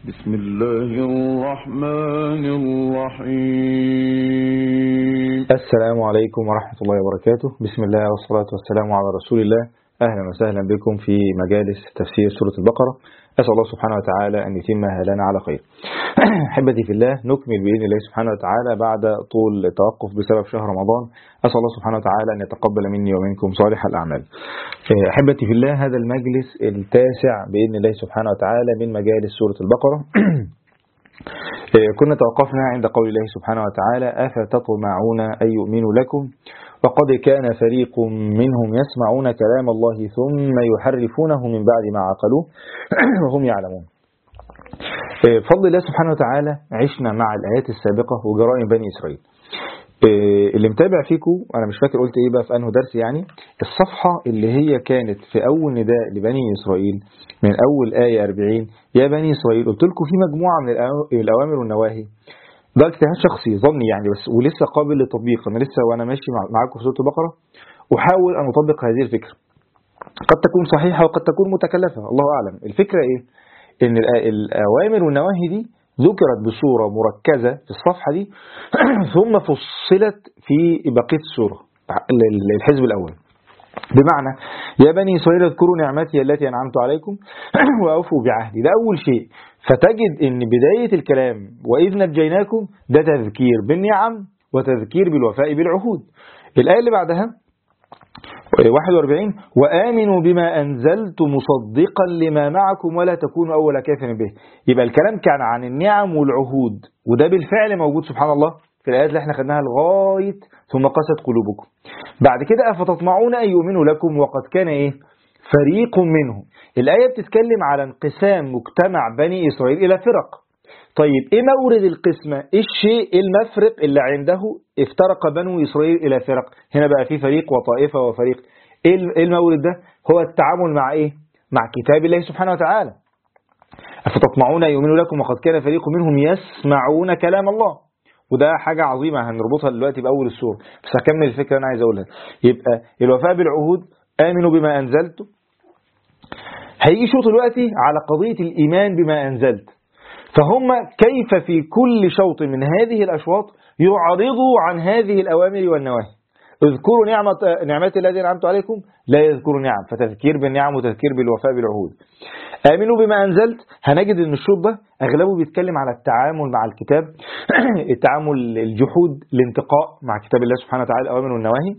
بسم الله الرحمن الرحيم. السلام عليكم ورحمة الله وبركاته. بسم الله والصلاة والسلام على رسول الله. أهلا وسهلا بكم في مجالس تفسير سورة البقرة. أسأل الله سبحانه وتعالى أن يتمها لنا على خير. أحبتي في الله، نكمل بإذن الله سبحانه وتعالى بعد طول توقف بسبب شهر رمضان. أسأل الله سبحانه وتعالى أن يتقبل مني ومنكم صالح الأعمال. أحبتي في الله، هذا المجلس التاسع بإذن الله سبحانه وتعالى من مجالس سورة البقرة. كنا توقفنا عند قول الله سبحانه وتعالى: أفتطمعون أن يؤمنوا لكم وقد كان فريق منهم يسمعون كلام الله ثم يحرفونه من بعد ما عقلوه وهم يعلمون. بفضل الله سبحانه وتعالى عشنا مع الآيات السابقة وجرائم بني إسرائيل. اللي متابع فيكم، أنا مش فاكر قلت إيه بقى في أنه درس، يعني الصفحة اللي هي كانت في أول نداء لبني إسرائيل من أول آية 40: يا بني إسرائيل، قلت لكم في مجموعة من الأوامر والنواهي. ده اجتهاد شخصي ظني يعني، بس ولسه قابل للتطبيق. أنا لسه وأنا ماشي معاكم في سورة البقرة أحاول أن أطبق هذه الفكرة. قد تكون صحيحة وقد تكون متكلفة، الله أعلم. الفكرة إيه؟ إن الأوامر والنواهي دي ذكرت بصورة مركزة في الصفحة دي ثم فصلت في بقية السورة الحزب الأول. بمعنى: يا بني إسرائيل اذكروا نعمتي التي أنعمت عليكم وأوفوا بعهدي. ده أول شيء. فتجد إن بداية الكلام وإذ نجيناكم ده تذكير بالنعم وتذكير بالوفاء بالعهود. الآية اللي بعدها 41: وآمنوا بما أنزلت مصدقا لما معكم ولا تكونوا أول كافر به. يبقى الكلام كان عن النعم والعهود، وده بالفعل موجود سبحان الله في الآيات اللي احنا خدناها لغاية ثم قست قلوبكم. بعد كده: أفتطمعون أن يؤمنوا لكم وقد كان إيه؟ فريق منهم. الآية بتتكلم على انقسام مجتمع بني إسرائيل إلى فرق. طيب إيه مورد القسمة؟ إيه الشيء المفرق اللي عنده افترق بنو إسرائيل إلى فرق؟ هنا بقى في فريق وطائفة وفريق. إيه المورد ده؟ هو التعامل مع إيه؟ مع كتاب الله سبحانه وتعالى. أفتطمعون أن يؤمنوا لكم وقد كان فريق منهم يسمعون كلام الله. وده حاجة عظيمة هنربطها دلوقتي بأول السورة، بس هكمل الفكرة اللي أنا عايز أقولها. يبقى الوفاء بالعهود، آمنوا بما أنزلت. هيجي شوط دلوقتي على قضية الإيمان بما أنزلت. فهم كيف في كل شوط من هذه الأشواط يعرضوا عن هذه الأوامر والنواهي. اذكروا نعمتي التي أنعمت عليكم، لا يذكروا نعم، فتذكير بالنعم وتذكير بالوفاء بالعهود. آمنوا بما أنزلت، هنجد أن الشوط ده أغلبه بيتكلم على التعامل مع الكتاب التعامل، الجحود، الانتقاء مع كتاب الله سبحانه وتعالى، الأوامر والنواهي.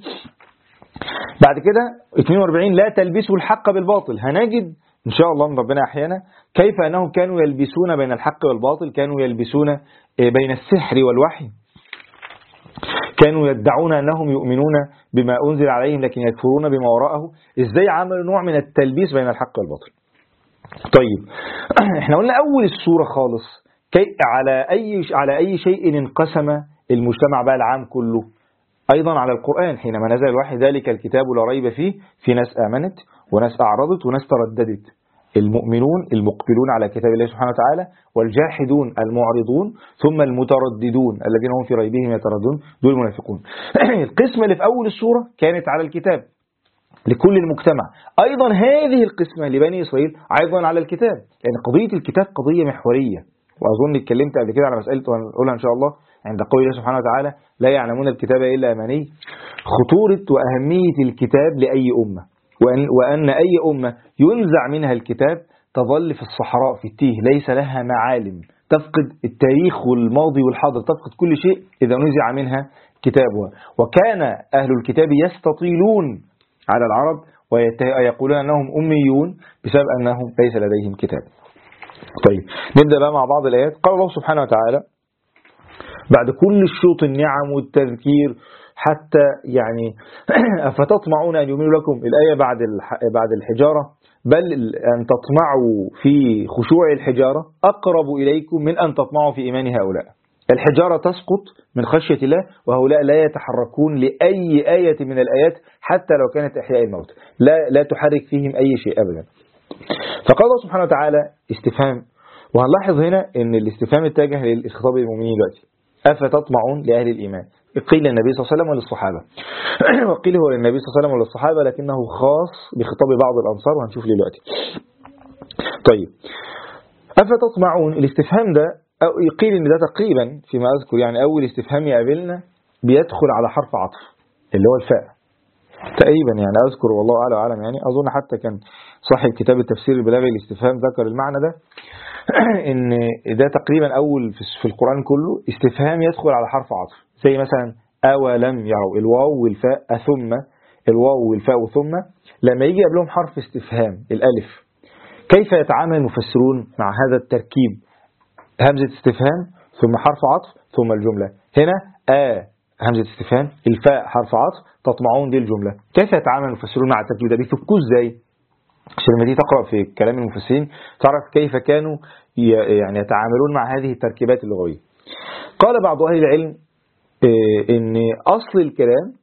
بعد كده 42: لا تلبسوا الحق بالباطل. هنجد إن شاء الله من ربنا أحيانا كيف أنهم كانوا يلبسون بين الحق والباطل، كانوا يلبسون بين السحر والوحي، كانوا يدعون أنهم يؤمنون بما أنزل عليهم لكن يكفرون بما وراءه. إزاي عملوا نوع من التلبيس بين الحق والباطل. طيب احنا قلنا أول السورة خالص على أي شيء انقسم المجتمع بقى العام كله، أيضا على القرآن. حينما نزل الوحي ذلك الكتاب لا ريب فيه، في ناس آمنت وناس أعرضت وناس ترددت. المؤمنون المقبلون على كتاب الله سبحانه وتعالى، والجاحدون المعرضون، ثم المترددون الذين هم في ريبهم يترددون، دول المنافقون. القسمة اللي في أول السورة كانت على الكتاب لكل المجتمع. أيضا هذه القسمة لبني إسرائيل أيضا على الكتاب، لأن قضية الكتاب قضية محورية. وأظن اتكلمت قبل كده على مسألة وهنقولها إن شاء الله عند قول الله سبحانه وتعالى: لا يعلمون الكتاب إلا أماني. خطورة وأهمية الكتاب لأي أمة، وأن أي أمة ينزع منها الكتاب تظل في الصحراء في التيه، ليس لها معالم، تفقد التاريخ والماضي والحاضر، تفقد كل شيء إذا نزع منها كتابها. وكان أهل الكتاب يستطيلون على العرب ويقولون أنهم أميون بسبب أنهم ليس لديهم كتاب. طيب نبدأ بقى مع بعض الآيات. قال الله سبحانه وتعالى بعد كل الشوط النعم والتذكير حتى يعني أفتطمعون أن يؤمنوا لكم، الآية بعد الحجارة: بل أن تطمعوا في خشوع الحجارة أقرب إليكم من أن تطمعوا في إيمان هؤلاء. الحجارة تسقط من خشية الله، وهؤلاء لا يتحركون لأي آية من الآيات حتى لو كانت إحياء الموت، لا تحرك فيهم أي شيء أبدا. فقال الله سبحانه وتعالى استفهام، وهنلاحظ هنا أن الاستفهام اتجه للخطاب المؤمنين دلوقتي: أفتطمعون لأهل الإيمان. قيل للنبي صلى الله عليه وسلم وللصحابة وقيل هو للنبي صلى الله عليه وسلم وللصحابة، لكنه خاص بخطاب بعض الأنصار، وهنشوف دلوقتي. طيب أفتطمعون، الاستفهام ده يقيل إن ده تقريبا فيما أذكر يعني أول استفهام يقابلنا بيدخل على حرف عطف اللي هو الفاء تقريبا، يعني أذكر والله أعلى وأعلم، يعني أظن حتى كان صاحب كتاب التفسير البلاغي الاستفهام ذكر المعنى ده إن ده تقريبا أول في القرآن كله استفهام يدخل على حرف عطف، زي مثلا أولم يروا، الواو والفاء ثم، الواو والفاء وثم، لما يجي قبلهم حرف استفهام الألف كيف يتعامل المفسرون مع هذا التركيب؟ همزة استفهام ثم حرف عطف ثم الجملة. هنا همزة استفهام، الفاء حرف عطف، تطمعون دي الجملة. كيف يتعامل المفسرون مع التركيب ده؟ بيفكوه ازاي؟ عشان لما تيجي تقرأ في كلام المفسرين تعرف كيف كانوا يعني يتعاملون مع هذه التركيبات اللغوية. قال بعض أهل العلم إن أصل الكلام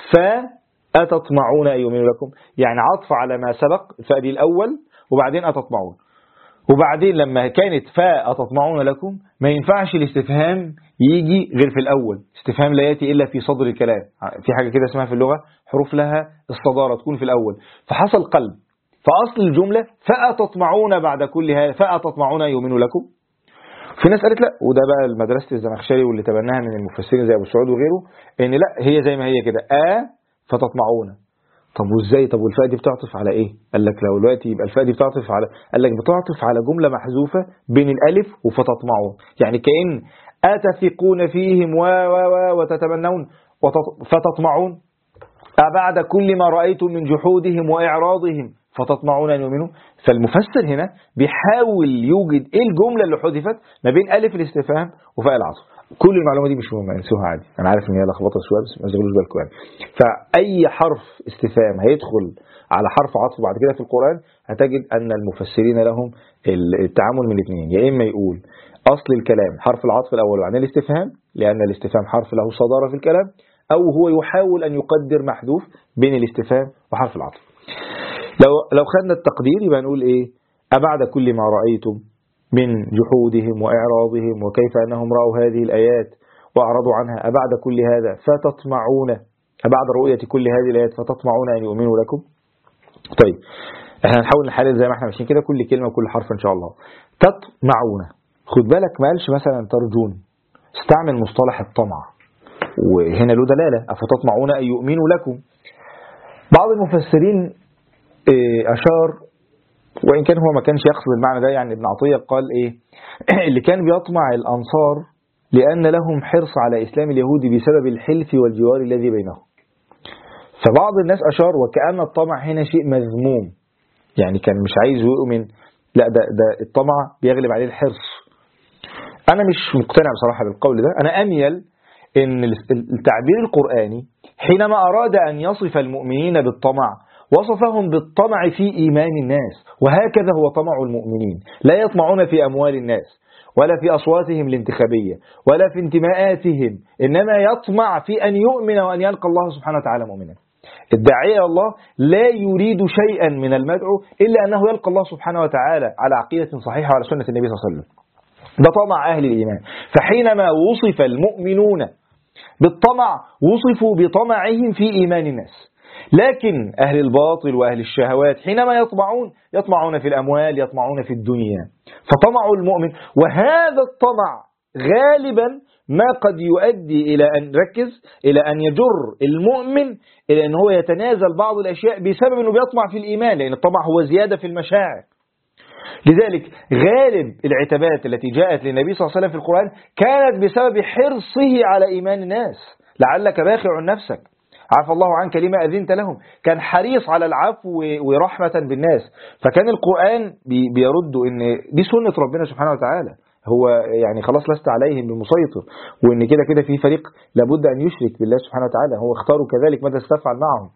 فأتطمعون أن يؤمنوا لكم، يعني عطف على ما سبق، الفاء دي الأول وبعدين أتطمعون، وبعدين لما كانت فاء أتطمعون لكم ما ينفعش الاستفهام يجي غير في الأول، استفهام لا يأتي إلا في صدر الكلام، في حاجة كده اسمها في اللغة حروف لها الصدارة تكون في الأول، فحصل قلب، فأصل الجملة فأتطمعون بعد كل هذا فأتطمعون أن يؤمنوا لكم. في ناس قالت لا، وده بقى مدرسة الزمخشري واللي تبناها من المفسرين زي أبو سعود وغيره، إن لا هي زي ما هي كده فتطمعون. طب وازاي؟ طب والفاء دي بتعطف على ايه؟ قال لك لو دلوقتي يبقى الفاء دي بتعطف على، قال لك بتعطف على جملة محذوفة بين الألف وفتطمعون، يعني كأن أتثقون فيهم وتتمنون فتطمعون، أبعد كل ما رأيتم من جحودهم وإعراضهم فتطمعون أن يؤمنوا. فالمفسر هنا بيحاول يوجد ايه الجملة اللي حذفت ما بين ألف الاستفهام وفاء العطف. كل المعلومة دي مش مهمة، انسوها عادي، أنا عارف إن هي لخبطة شوية بس ما تشغلوش بالكم يعني. فأي حرف استفهام هيدخل على حرف عطف بعد كده في القرآن هتجد أن المفسرين لهم التعامل من الاثنين، يا إما يقول أصل الكلام حرف العطف الأول وبعدين الاستفهام لأن الاستفهام حرف له صدارة في الكلام، أو هو يحاول أن يقدر محذوف بين الاستفهام وحرف العطف. لو خدنا التقدير يبقى نقول إيه؟ أبعد كل ما رأيتم من جحودهم وإعراضهم وكيف أنهم رأوا هذه الآيات وأعرضوا عنها، أبعد كل هذا فتطمعون، أبعد رؤية كل هذه الآيات فتطمعون أن يؤمنوا لكم. طيب احنا هنحاول نحلل زي ما احنا ماشيين كده كل كلمة وكل حرف إن شاء الله. تطمعون، خد بالك ما قالش مثلا ترجون، استعمل مصطلح الطمع وهنا له دلالة، أفتطمعون أن يؤمنوا لكم. بعض المفسرين أشار، وإن كان هو ما كانش يقصد المعنى ده، يعني ابن عطية قال إيه اللي كان بيطمع الأنصار لأن لهم حرص على إسلام اليهود بسبب الحلف والجوار الذي بينهم. فبعض الناس أشار وكأن الطمع هنا شيء مذموم، يعني كان مش عايز يؤمن، لا ده الطمع بيغلب عليه الحرص. أنا مش مقتنع بصراحة بالقول ده، أنا أميل إن التعبير القرآني حينما أراد أن يصف المؤمنين بالطمع وصفهم بالطمع في إيمان الناس، وهكذا هو طمع المؤمنين، لا يطمعون في أموال الناس ولا في أصواتهم الانتخابية ولا في انتماءاتهم، إنما يطمع في أن يؤمن وأن يلقى الله سبحانه وتعالى مؤمنا. الداعية إلى الله لا يريد شيئا من المدعو إلا أنه يلقى الله سبحانه وتعالى على عقيدة صحيحة وعلى سنة النبي صلى الله عليه وسلم. ده طمع أهل الإيمان. فحينما وصف المؤمنون بالطمع وصفوا بطمعهم في إيمان الناس، لكن أهل الباطل وأهل الشهوات حينما يطمعون في الأموال، يطمعون في الدنيا. فطمع المؤمن، وهذا الطمع غالبا ما قد يؤدي إلى أن إلى أن يجر المؤمن إلى أن هو يتنازل بعض الأشياء بسبب أنه بيطمع في الإيمان، لأن الطمع هو زيادة في المشاعر. لذلك غالب العتابات التي جاءت للنبي صلى الله عليه وسلم في القرآن كانت بسبب حرصه على إيمان الناس. لعلك باخع نفسك عفى الله عنك لما أذنت لهم، كان حريص على العفو ورحمة بالناس. فكان القرآن بيرد إن دي سنة ربنا سبحانه وتعالى، هو يعني خلاص لست عليهم بمسيطر، وإن كده كده في فريق لابد أن يشرك بالله سبحانه وتعالى، هو اختاروا كذلك ماذا استفعل معهم.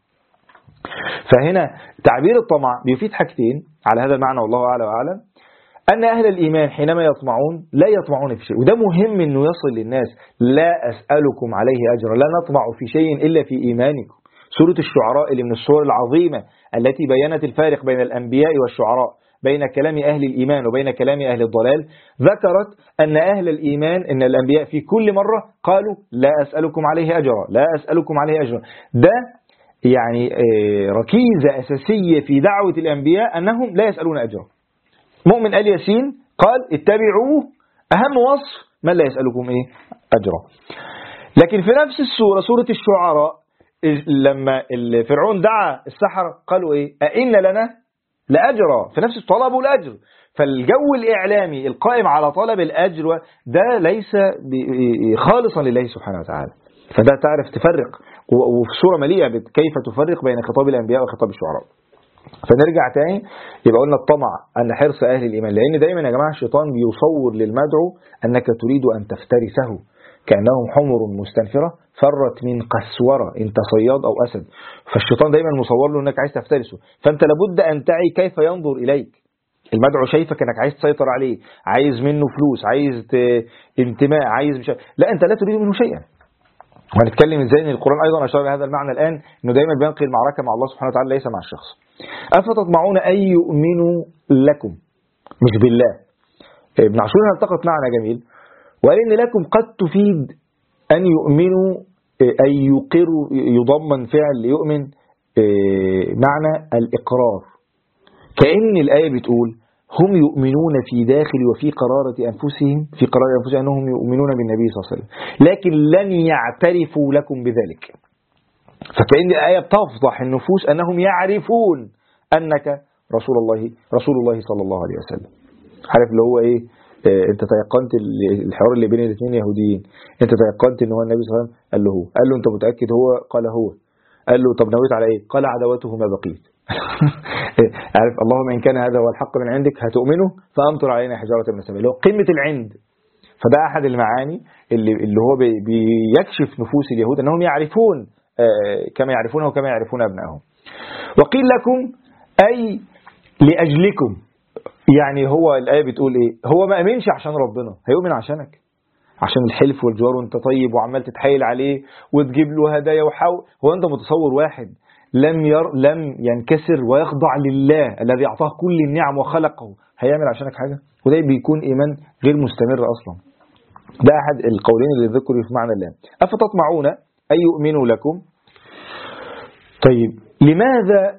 فهنا تعبير الطمع بيفيد حاجتين على هذا المعنى والله أعلى وأعلم، أن أهل الإيمان حينما يطمعون لا يطمعون في شيء، وده مهم أنه يصل للناس. لا أسألكم عليه أجرا، لا نطمع في شيء إلا في إيمانكم. سورة الشعراء اللي من السور العظيمة التي بيّنت الفارق بين الأنبياء والشعراء، بين كلام أهل الإيمان وبين كلام أهل الضلال، ذكرت أن أهل الإيمان إن الأنبياء في كل مرة قالوا لا أسألكم عليه أجرا، لا أسألكم عليه أجرا. ده يعني ركيزة أساسية في دعوة الأنبياء أنهم لا يسألون أجرا. مؤمن آل ياسين قال اتبعوه، أهم وصف من لا يسألكم إيه أجرا. لكن في نفس السورة، سورة الشعراء، لما فرعون دعا السحرة قالوا إيه؟ أئن لنا لأجرا، في نفس طلبوا الأجر. فالجو الإعلامي القائم على طلب الأجر ده ليس خالصا لله سبحانه وتعالى. فده تعرف تفرق، وفي سورة مليئة كيف تفرق بين خطاب الأنبياء وخطاب الشعراء. فنرجع تاني، يبقى قلنا الطمع أن حرص أهل الإيمان، لأن دايما يا جماعة الشيطان بيصور للمدعو أنك تريد أن تفترسه كأنهم حمر مستنفرة فرت من قسورة، أنت صياد أو أسد. فالشيطان دايما مصور له أنك عايز تفترسه، فأنت لابد أن تعي كيف ينظر إليك. المدعو شايفك أنك عايز تسيطر عليه، عايز منه فلوس، عايز انتماء، عايز لا، أنت لا تريد منه شيئا. وهنتكلم ازاي ان القرآن ايضا اشار لهذا المعنى الان، انه دايما بينقل المعركة مع الله سبحانه وتعالى ليس مع الشخص. افتطمعون ان يؤمنوا لكم، مش بالله. ابن عاشور التقط معنى جميل وقال ان لكم قد تفيد ان يؤمنوا، ان يقروا، يضمن فعل يؤمن معنى الاقرار، كأن الآية بتقول هم يؤمنون في داخل وفي قرارة أنفسهم، في قرار أنفسهم أنهم يؤمنون بالنبي صلى الله عليه وسلم، لكن لن يعترفوا لكم بذلك. فكأن الآية بتفضح النفوس أنهم يعرفون أنك رسول الله صلى الله عليه وسلم. عارف اللي هو إيه؟ أنت تيقنت الحوار اللي بين الاثنين يهوديين، أنت تيقنت أن هو النبي صلى الله عليه وسلم، قال له أنت متأكد هو؟ قال هو. قال له طب نويت على إيه؟ قال عداوته ما بقيت. عارف، اللهم إن كان هذا هو الحق من عندك هتؤمنه فأمطر علينا حجارة من السماء، اللي هو قمة العند. فده أحد المعاني اللي هو بيكشف نفوس اليهود أنهم يعرفون كما يعرفونه وكما يعرفون أبنائهم. وقيل لكم أي لأجلكم، يعني هو الآية بتقول إيه؟ هو ما أمنش عشان ربنا، هيؤمن عشانك، عشان الحلف والجوار وانت طيب وعمال تتحايل عليه وتجيب له هدايا وحاول. هو أنت متصور واحد لم ينكسر ويخضع لله الذي أعطاه كل النعم وخلقه هيعمل عشانك حاجة؟ وده بيكون إيمان غير مستمر أصلا. ده أحد القولين اللي ذكروا في معنى الله. أفتطمعون أن يؤمنوا لكم. طيب لماذا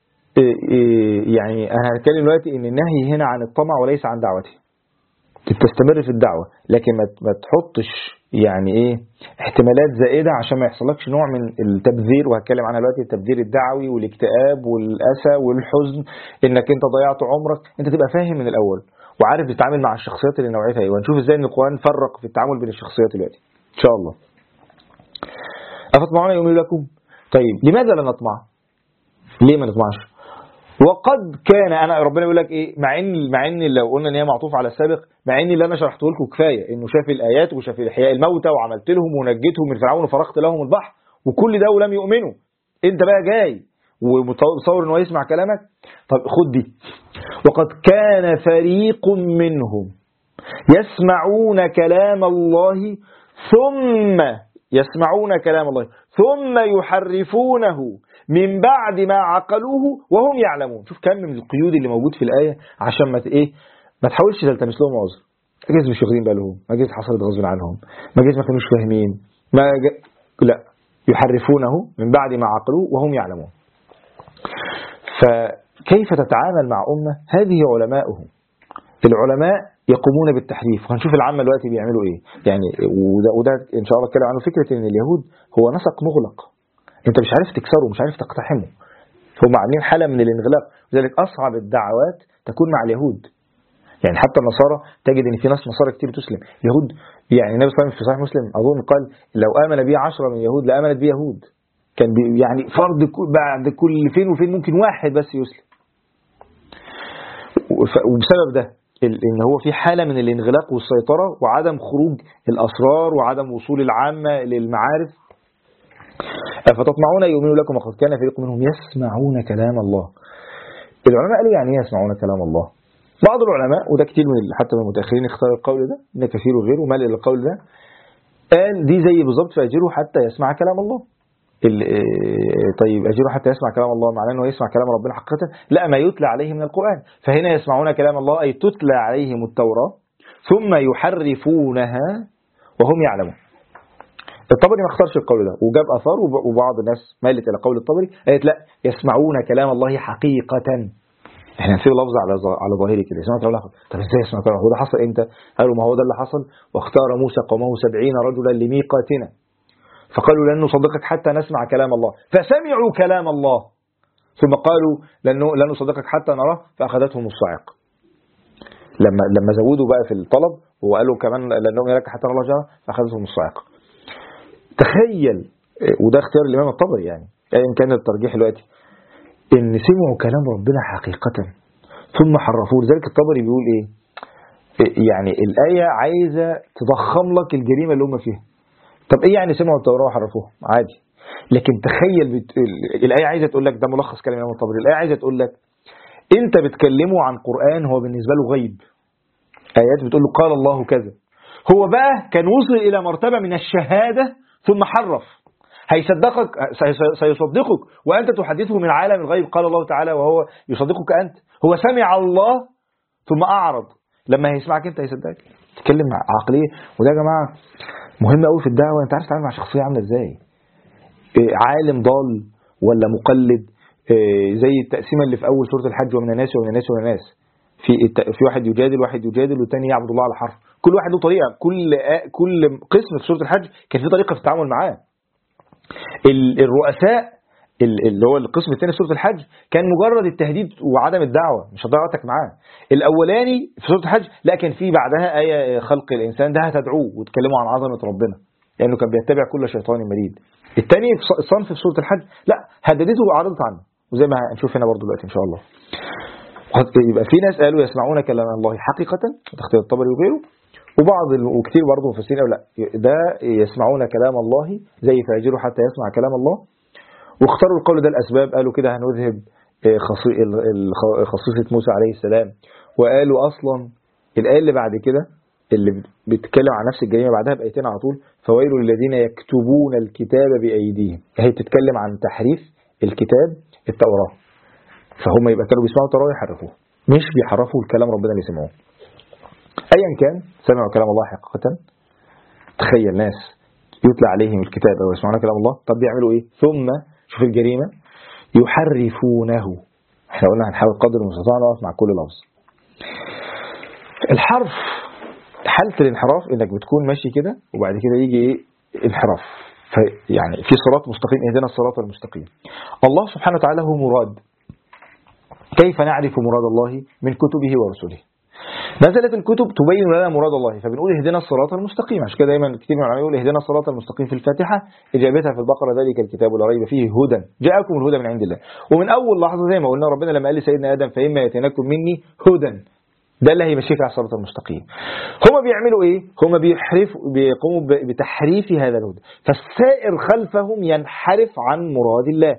يعني أنا هتكلم دلوقتي إن النهي هنا عن الطمع وليس عن دعوته، تستمر في الدعوة لكن ما تحطش يعني ايه احتمالات زائدة عشان ما يحصلكش نوع من التبذير، وهتكلم عنها دلوقتي، التبذير الدعوي والاكتئاب والأسى والحزن، انك انت ضيعت عمرك. انت تبقى فاهم من الاول وعارف تتعامل مع الشخصيات اللي نوعيتها ايه، وهنشوف ازاي ان القرآن فرق في التعامل بين الشخصيات دلوقتي ان شاء الله. أفتطمعون يؤمنوا لكم. طيب لماذا لا نطمع؟ ليه ما نطمعش؟ وقد كان، انا ربنا يقول لك ايه، مع ان لو قلنا ان هي معطوف على السابق، مع ان اللي انا شرحته لكم كفايه، انه شاف الايات وشاف احياء الموتى وعملت لهم ونجيتهم من فرعون وفرقت لهم البحر وكل ده ولم يؤمنوا، انت بقى جاي ومتصور انه يسمع كلامك؟ طب خد دي، وقد كان فريق منهم يسمعون كلام الله ثم يحرفونه من بعد ما عقلوه وهم يعلمون. شوف كم من القيود اللي موجود في الآية عشان ما تحاولش تلتمس لهم عذر. ما جايز مش واخدين بالهم، ما جايز حصلت غصب عنهم، ما جايز ما كانوش فاهمين، لا، يحرفونه من بعد ما عقلوه وهم يعلمون. فكيف تتعامل مع أمة هذه علماؤهم؟ العلماء يقومون بالتحريف، وهنشوف العامة دلوقتي بيعملوا ايه يعني. وده ان شاء الله اتكلم عنه، فكرة ان اليهود هو نسق مغلق، انت مش عارف تكسره، مش عارف تقتحمه، هم عاملين حالة من الانغلاق. لذلك اصعب الدعوات تكون مع اليهود. يعني حتى النصارى تجد ان في ناس نصارى كتير تسلم. اليهود يعني النبي صلى الله عليه وسلم في صحيح مسلم اظن قال لو امن بي 10 من اليهود لامنت بي يهود. كان يعني فرض بعد كل فين وفين ممكن واحد بس يسلم. وبسبب ده ان هو في حالة من الانغلاق والسيطرة وعدم خروج الاسرار وعدم وصول العامة للمعارف. فتطمعون يؤمنوا لكم وقد كان فريق منهم يسمعون كلام الله. العلماء قالوا يعني ايه يسمعون كلام الله؟ بعض العلماء، وده كتير من حتى من المتأخرين اختار القول ده، ابن كثير وغيره مال الى القول ده، قال دي زي بالظبط فأجره حتى يسمع كلام الله. طيب أجره حتى يسمع كلام الله معناه أنه يسمع كلام ربنا حقيقة؟ لا، ما يتلى عليه من القرآن. فهنا يسمعون كلام الله أي تتلى عليهم التوراة ثم يحرفونها وهم يعلمون. الطبري ما اختارش القول ده وجاب أثار، وبعض الناس مالت إلى قول الطبري قالت لا، يسمعون كلام الله حقيقة احنا نسيب لفظ على ظاهري كده، سمعت ولا لا؟ طب ازاي سمعت ولا؟ هو ده حصل امتى؟ قالوا ما هو ده اللي حصل، واختار موسى قومه 70 رجلا لميقاتنا فقالوا لن نصدقك حتى نسمع كلام الله، فسمعوا كلام الله ثم قالوا لن نصدقك حتى نراه فاخذتهم الصاعقه. لما زودوا بقى في الطلب وقالوا كمان لانهم يراك حتى نرى الله جهرا فاخذتهم الصاعقه. تخيل، وده اختيار الامام الطبري يعني ايا كان الترجيح دلوقتي، ان سمعوا كلام ربنا حقيقه ثم حرفوه. لذلك الطبري بيقول ايه؟ يعني الايه عايزه تضخم لك الجريمه اللي هم فيها. طب ايه يعني سمعوا التوراه وحرفوها؟ عادي. لكن تخيل الايه عايزه تقول لك، ده ملخص كلام الامام الطبري، الايه عايزه تقول لك انت بتكلمه عن قرآن هو بالنسبه له غيب، ايات بتقول له قال الله كذا، هو بقى كان وصل الى مرتبه من الشهاده ثم حرف، هيصدقك، سيصدقك وانت تحدثه من عالم الغيب قال الله تعالى وهو يصدقك انت. هو سمع الله ثم اعرض، لما هيسمعك انت هيصدقك. تتكلم عقليه. وده يا جماعه مهم قوي في الدعوه، انت عارف تتعامل مع شخصيه عامله ازاي، عالم ضال ولا مقلد، زي التقسيمه اللي في اول سوره الحج ومن الناس ومن الناس ومن الناس، في واحد يجادل والثاني يعبد الله على حرف. كل واحد له طريقه، كل قسم في سوره الحج كان في طريقه في التعامل معاه. الرؤساء اللي هو القسم الثاني في سوره الحج كان مجرد التهديد وعدم الدعوه، مش هتضيع وقتك معاه. الاولاني في سوره الحج لا، كان في بعدها ايه خلق الانسان، ده هتدعوه وتكلموا عن عظمه ربنا لانه كان بيتبع كل شيطان مريد. الثاني الصنف في سوره الحج لا، هددته وعرضت عنه، وزي ما هنشوف هنا برضو دلوقتي ان شاء الله. يبقى في ناس قالوا يسمعون كلام الله حقيقه، اختيار الطبري وغيره، وكتير برضه مفسرين قالوا لا، ده يسمعون كلام الله زي فاجروا حتى يسمع كلام الله. واختاروا القول ده الاسباب، قالوا كده هنذهب خصيصه موسى عليه السلام. وقالوا اصلا الايه اللي بعد كده اللي بتتكلم عن نفس الجريمه بعدها بايتين على طول، فويل للذين يكتبون الكتاب بايديهم، هي بتتكلم عن تحريف الكتاب التوراه. فهم يبقى كانوا بيسمعوا التوراه يحرفوه، مش بيحرفوا الكلام ربنا اللي سمعوه. ايا كان سمعوا كلام الله حقيقه. تخيل ناس يتلى عليهم الكتاب او يسمعون كلام الله، طب بيعملوا ايه؟ ثم شوف الجريمه، يحرفونه. احنا قلنا هنحاول قدر المستطاع نقف مع كل لفظ. الحرف حالة الانحراف انك بتكون ماشي كده وبعد كده يجي ايه؟ انحراف. يعني في صراط مستقيم، اهدنا الصراط المستقيم. الله سبحانه وتعالى هو مراد. كيف نعرف مراد الله؟ من كتبه ورسله. نزلت الكتب تبين لنا مراد الله، فبنقول اهدنا الصراط المستقيم. عشان كده دايما كتير من العلماء يقول اهدنا الصراط المستقيم في الفاتحه، اجابتها في البقره ذلك الكتاب لا ريب فيه هدى، جاءكم الهدى من عند الله. ومن اول لحظه زي ما قلنا ربنا لما قال لسيدنا ادم فاما ياتينكم مني هدى، ده اللي هيمشيك على الصراط المستقيم. هما بيعملوا ايه؟ هما بيقوموا بتحريف هذا الهدى، فالسائر خلفهم ينحرف عن مراد الله.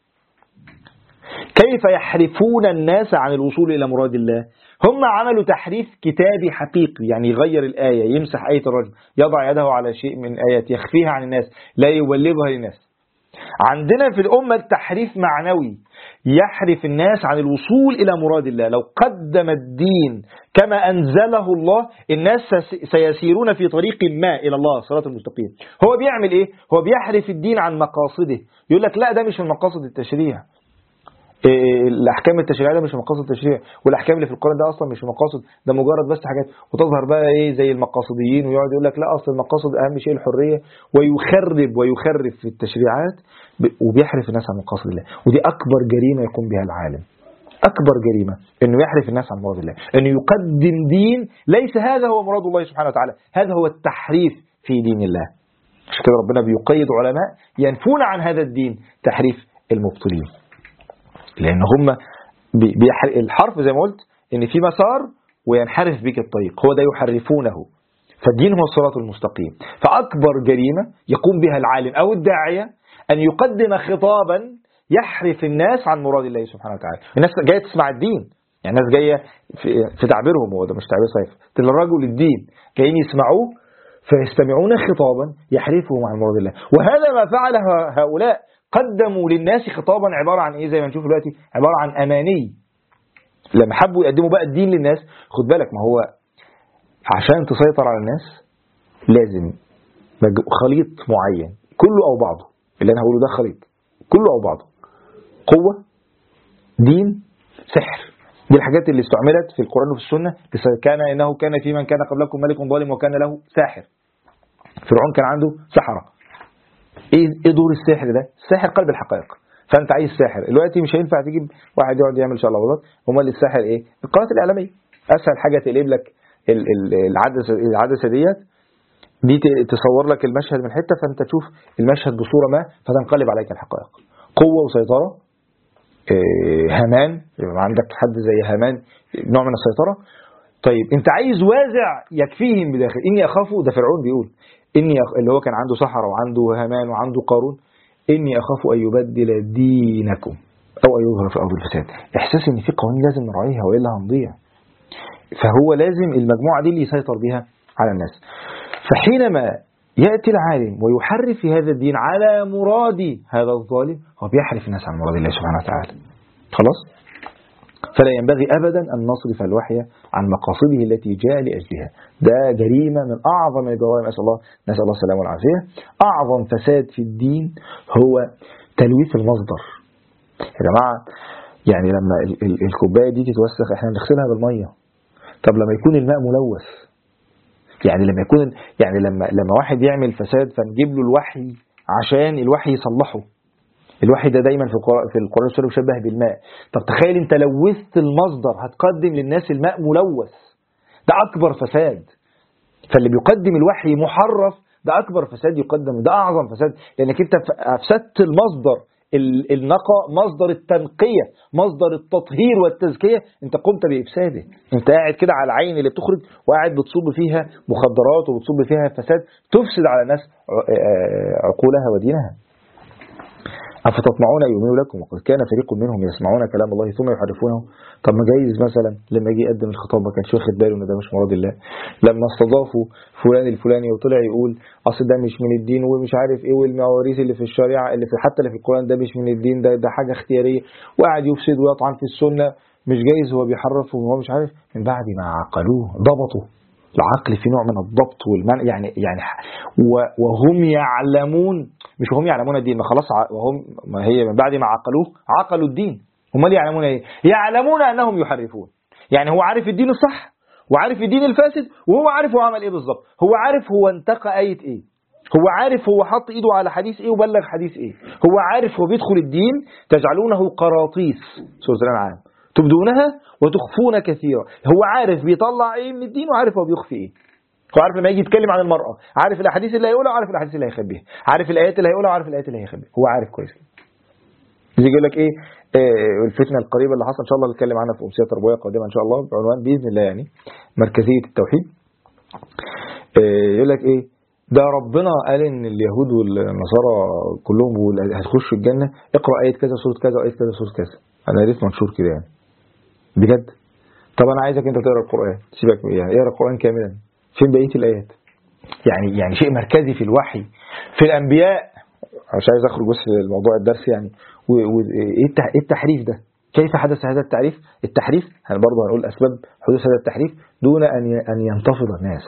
كيف يحرفون الناس عن الوصول إلى مراد الله؟ هم عملوا تحريف كتابي حقيقي، يعني يغير الآية، يمسح آية الرجم، يضع يده على شيء من آيات، يخفيها عن الناس، لا يبلغها للناس. عندنا في الأمة التحريف معنوي، يحرف الناس عن الوصول إلى مراد الله. لو قدم الدين كما أنزله الله، الناس سيسيرون في طريق ما إلى الله صراط المستقيم. هو بيعمل إيه؟ هو بيحرف الدين عن مقاصده، يقول لك لا ده مش من مقاصد التشريع، الاحكام التشريعيه ده مش مقاصد التشريع، والاحكام اللي في القران ده اصلا مش مقاصد، ده مجرد بس حاجات. وتظهر بقى ايه زي المقاصديين ويقعد يقول لك لا اصل المقاصد اهم شيء الحريه، ويخرب في التشريعات وبيحرف الناس عن مقاصد الله. ودي اكبر جريمه يقوم بها العالم، اكبر جريمه انه يحرف الناس عن مراد الله، انه يقدم دين ليس هذا هو مراد الله سبحانه وتعالى، هذا هو التحريف في دين الله. عشان كده ربنا بيقيد علماء ينفون عن هذا الدين تحريف المبطلين، لأن هم الحرف زي ما قلت إن في مسار وينحرف بك الطريق، هو ده يحرفونه. فالدين هو الصراط المستقيم. فأكبر جريمة يقوم بها العالم أو الداعية أن يقدم خطابا يحرف الناس عن مراد الله سبحانه وتعالى. الناس جاية تسمع الدين، يعني الناس جاية في تعبيرهم، هو ده مش تعبير صيف، الرجل الدين جايين يسمعوه فيستمعون خطابا يحرفهم عن مراد الله. وهذا ما فعله هؤلاء، قدموا للناس خطابا عبارة عن ايه زي ما نشوف دلوقتي، عبارة عن اماني. لما حبوا يقدموا بقى الدين للناس، خد بالك ما هو عشان تسيطر على الناس لازم خليط معين كله او بعضه. اللي انا هقوله ده خليط كله او بعضه، قوة، دين، سحر. دي الحاجات اللي استعملت في القرآن وفي السنة. إنه كان في من كان قبلكم ملك ظالم وكان له ساحر. فرعون كان عنده سحرة. ايه دور السحر ده؟ الساحر قلب الحقائق. فانت عايز ساحر دلوقتي، مش هينفع تجيب واحد يقعد يعمل شقلباظات. امال الساحر ايه؟ القناه الاعلاميه اسهل حاجه تقلب لك العدسه دي تصور لك المشهد من حته، فانت تشوف المشهد بصوره ما فتنقلب عليك الحقائق. قوه وسيطره. هامان، يبقى عندك حد زي هامان، نوع من السيطره. طيب انت عايز وازع يكفيهم بداخل. اني اخاف، ده فرعون بيقول اللي هو كان عنده سحرة وعنده هامان وعنده قارون، إني أخاف أن يبدل دينكم أو أن يظهر في الأرض الفساد. إحساس إن في قوانين لازم نراعيها وإلا هنضيع. فهو لازم المجموعة دي اللي يسيطر بها على الناس. فحينما يأتي العالم ويحرف في هذا الدين على مراد هذا الظالم، هو بيحرف الناس عن مراد الله سبحانه وتعالى. خلاص؟ فلا ينبغي أبدا أن نصرف الوحي عن مقاصده التي جاء لأجلها. ده جريمة من أعظم الجرائم. نسأل الله السلامة والعافية. أعظم فساد في الدين هو تلويث المصدر. يا جماعة، يعني لما الكوباية دي تتوسخ احنا بنغسلها بالمية. طب لما يكون الماء ملوث، يعني لما واحد يعمل فساد فنجيب له الوحي عشان الوحي يصلحه. الوحي ده دايما في القرآن السوري يشبه بالماء. طب تخيل انت لوثت المصدر، هتقدم للناس الماء ملوث، ده أكبر فساد. فاللي بيقدم الوحي محرف ده أكبر فساد يقدم، ده أعظم فساد، لأنك انت أفسدت المصدر النقاء، مصدر التنقية، مصدر التطهير والتزكية، انت قمت بإفساده. انت قاعد كده على العين اللي بتخرج وقاعد بتصب فيها مخدرات وبتصب فيها فساد تفسد على الناس عقولها ودينها. أفتطمعون يؤمنوا لكم وقد كان فريق منهم يسمعون كلام الله ثم يحرفونه. طب ما جايز مثلا لما يجي يقدم الخطاب ما كانش واخد باله ان ده مش مراد الله. لما استضافوا فلان الفلاني وطلع يقول اصل ده مش من الدين ومش عارف ايه، والمواريث اللي في الشريعه حتى اللي في القرآن ده مش من الدين، ده حاجه اختياريه، وقاعد يفسد ويطعن في السنه. مش جايز هو بيحرف وهو مش عارف. من بعد ما عقلوه ضبطوا. العقل في نوع من الضبط والمنع، يعني وهم يعلمون، مش وهم يعلمون الدين، ما خلاص ما هي من بعد ما عقلوا الدين. هم اللي يعلمون ايه؟ يعلمون انهم يحرفون. يعني هو عارف الدين الصح وعارف الدين الفاسد، وهو عارف هو عمل ايه بالظبط. هو عارف هو انتقى آية ايه، هو عارف هو حط ايده على حديث ايه وبلغ حديث ايه، هو عارف هو بيدخل الدين تجعلونه قراطيس، سورة الأنعام، تبدونها وتخفون كثيرا. هو عارف بيطلع ايه من الدين وعارف هو بيخفي ايه. هو عارف لما يجي يتكلم عن المرأة عارف الاحاديث اللي هيقولها وعارف الاحاديث اللي هيخبيها، عارف الايات اللي هيقولها وعارف الايات اللي هيخبيها. هو عارف كويس. يجي يقول لك ايه الفتنة القريبة اللي حصل ان شاء الله نتكلم عنها في أمسية تربوية قادمة ان شاء الله بعنوان باذن الله، يعني مركزية التوحيد. يقول لك ايه ده ربنا قال ان اليهود والنصارى كلهم هيخشوا الجنة، اقرأ آية كذا سورة كذا وآية كذا سورة كذا. انا قريت منشور كده يعني بجد. طب انا عايزك انت تقرا القرآن، سيبك من يعني اقرا القرآن كاملا، فين بقية الآيات؟ يعني شيء مركزي في الوحي في الأنبياء. مش عايز اخرج بس الموضوع الدرس يعني. وايه التحريف ده؟ كيف حدث هذا التحريف؟ برضه هنقول اسباب حدوث هذا التحريف دون ان ينتفض الناس.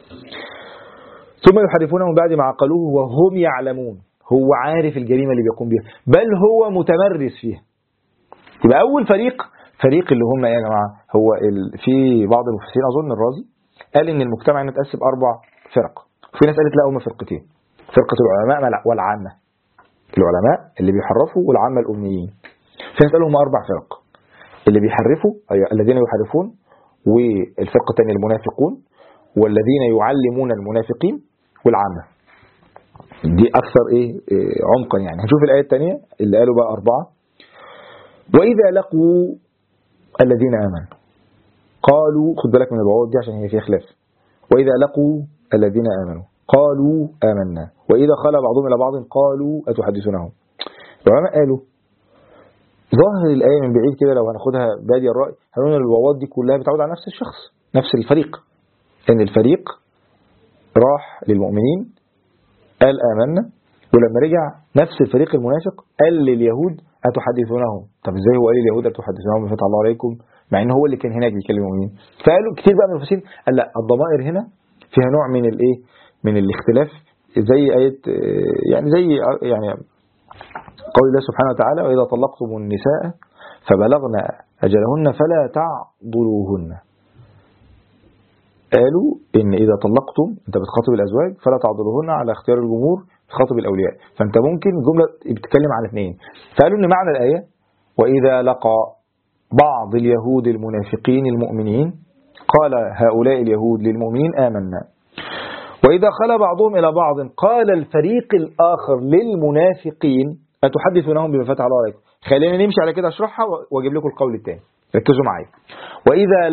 ثم يحرفونه من بعد ما عقلوه وهم يعلمون. هو عارف الجريمة اللي بيقوم بها، بل هو متمرس فيها. يبقى اول فريق اللي هم يا جماعه هو في بعض المفسرين اظن الرازي قال ان المجتمع يتقسم 4 فرق. في ناس قالت لا هم فرقتين، فرقه العلماء والعامه. العلماء اللي بيحرفوا والعامه الاميين. في ناس قالوا هم 4 فرق، اللي بيحرفوا الذين يحرفون، والفرقه الثانيه المنافقون، والذين يعلمون المنافقين، والعامه. دي اكثر عمقا يعني. هنشوف الايه الثانيه اللي قالوا بقى 4. واذا لقوا الذين آمنوا قالوا، خد بالك من الواو دي عشان هي فيها خلاف. وإذا لقوا الذين آمنوا قالوا آمنا وإذا خلا بعضهم إلى بعض قالوا أتحدثونهم. العلماء قالوا ظاهر الآية من بعيد كده لو هناخدها بادي الرأي هنقول الواوات دي كلها بتعود على نفس الشخص، نفس الفريق. إن الفريق راح للمؤمنين قال آمنا، ولما رجع نفس الفريق المنافق قال لليهود أتحدثونهم. طب ازاي هو قال لليهود أتحدثونهم بفتح الله عليكم مع ان هو اللي كان هناك بيكلم المؤمنين؟ فقالوا كتير بقى من المفسرين قال لا، الضمائر هنا فيها نوع من الاختلاف، زي آية يعني قول الله سبحانه وتعالى وإذا طلقتم النساء فبلغن أجلهن فلا تعضلوهن. قالوا إن إذا طلقتم، أنت بتخاطب الأزواج، فلا تعضلوهن على اختيار الجمهور تخاطب الأولياء. فأنت ممكن الجملة بتتكلم على اثنين. فقالوا إن معنى الآية وإذا لقى بعض اليهود المنافقين المؤمنين قال هؤلاء اليهود للمؤمنين آمنا، وإذا خلا بعضهم إلى بعض قال الفريق الآخر للمنافقين أتحدثونهم بما فتح الله عليكم. خلينا نمشي على كده أشرحها وأجيب لكم القول الثاني، ركزوا معايا. وإذا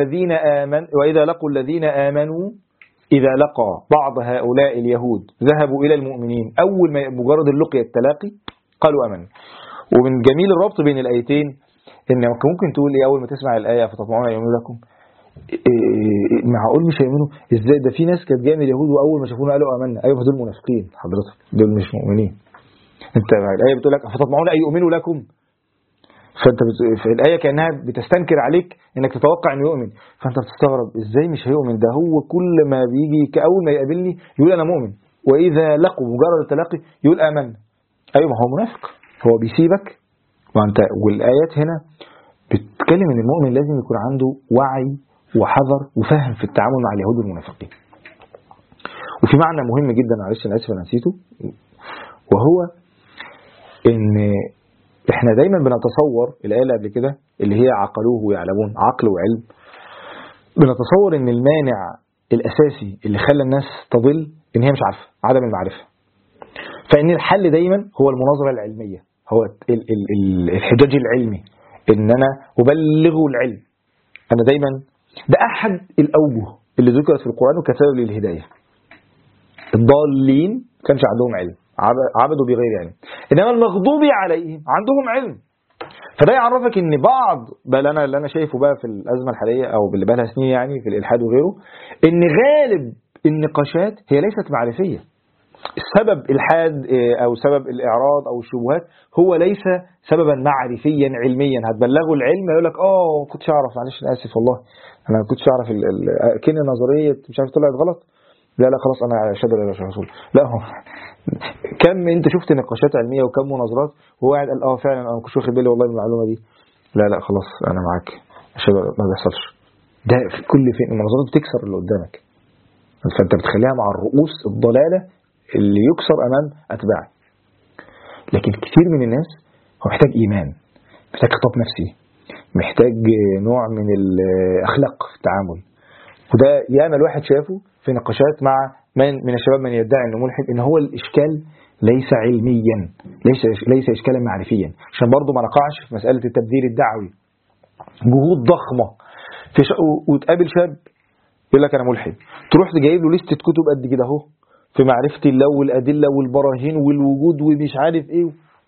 لقوا الذين آمنوا إذا لقى بعض هؤلاء اليهود ذهبوا إلى المؤمنين، أول ما مجرد اللقي التلاقي قالوا آمنا. ومن جميل الربط بين الآيتين إن ممكن تقول إيه أول ما تسمع الآية فتطمعون أن يؤمنوا لكم، معقول مش هيؤمنوا ازاي؟ ده في ناس كانت جايه من اليهود واول ما شافونا قالوا آمنا. ايوه دول منافقين حضرتك، دول مش مؤمنين. انت الآية بتقول لك فتطمعون أن يؤمنوا لكم، فانت في الآية كأنها بتستنكر عليك انك تتوقع انه يؤمن، فانت بتستغرب ازاي مش هيؤمن؟ ده هو كل ما بيجي كأول ما يقابلني يقول انا مؤمن، واذا لقوا مجرد التلاقي يقول آمنا. ايوه ما هو منافق، هو بيسيبك. وانت والآيات هنا بتتكلم ان المؤمن لازم يكون عنده وعي وحذر وفهم في التعامل مع اليهود والمنافقين. وفي معنى مهم جدا، معلش انا اسف انا نسيته، وهو ان احنا دايما بنتصور الآية اللي قبل كده اللي هي عقلوه ويعلمون، عقل وعلم، بنتصور ان المانع الاساسي اللي خلى الناس تضل ان هي مش عارفه، عدم المعرفه. فان الحل دايما هو المناظره العلميه، هو الحجاج العلمي، ان انا ابلغ العلم. انا دايما ده احد الاوجه اللي ذكرت في القرآن وكسبب للهدايه. الضالين كانش عندهم علم، عبدوا بغير علم، انما المغضوب عليهم عندهم علم. فده يعرفك ان بعض بل انا اللي انا شايفه بقى في الازمه الحاليه او اللي بقى لها سنين يعني في الالحاد وغيره، ان غالب النقاشات هي ليست معرفيه. السبب الحاد او سبب الاعراض او الشبهات هو ليس سببا معرفيا علميا. هتبلغوا العلم يقول لك ما كنتش اعرف، معلش انا اسف والله انا ما كنتش اعرف كن نظريه مش عارف طلعت غلط، لا خلاص انا اشهد ان لا اله الا الله. لا هو كم انت شفت نقاشات علميه وكم مناظرات وهو قاعد قال فعلا انا ما كنتش واخد بالي والله من المعلومه دي، لا خلاص انا معاك اشهد ما بيحصلش. ده في كل فين المناظرات بتكسر اللي قدامك، فانت بتخليها مع الرؤوس الضلاله اللي يكسر امام اتباعه. لكن كتير من الناس هو محتاج ايمان، محتاج خطاب نفسي، محتاج نوع من الاخلاق في التعامل. وده ياما الواحد شافه في نقاشات مع من الشباب من يدعي انه ملحد، ان هو الاشكال ليس علميا، ليس اشكالا معرفيا، عشان برضه ما نقعش في مساله التبذير الدعوي. جهود ضخمه وتقابل شاب يقول لك انا ملحد، تروح تجيب له لسته كتب قد كده اهو في معرفه الله والادله والبراهين والوجود ومش عارف ايه.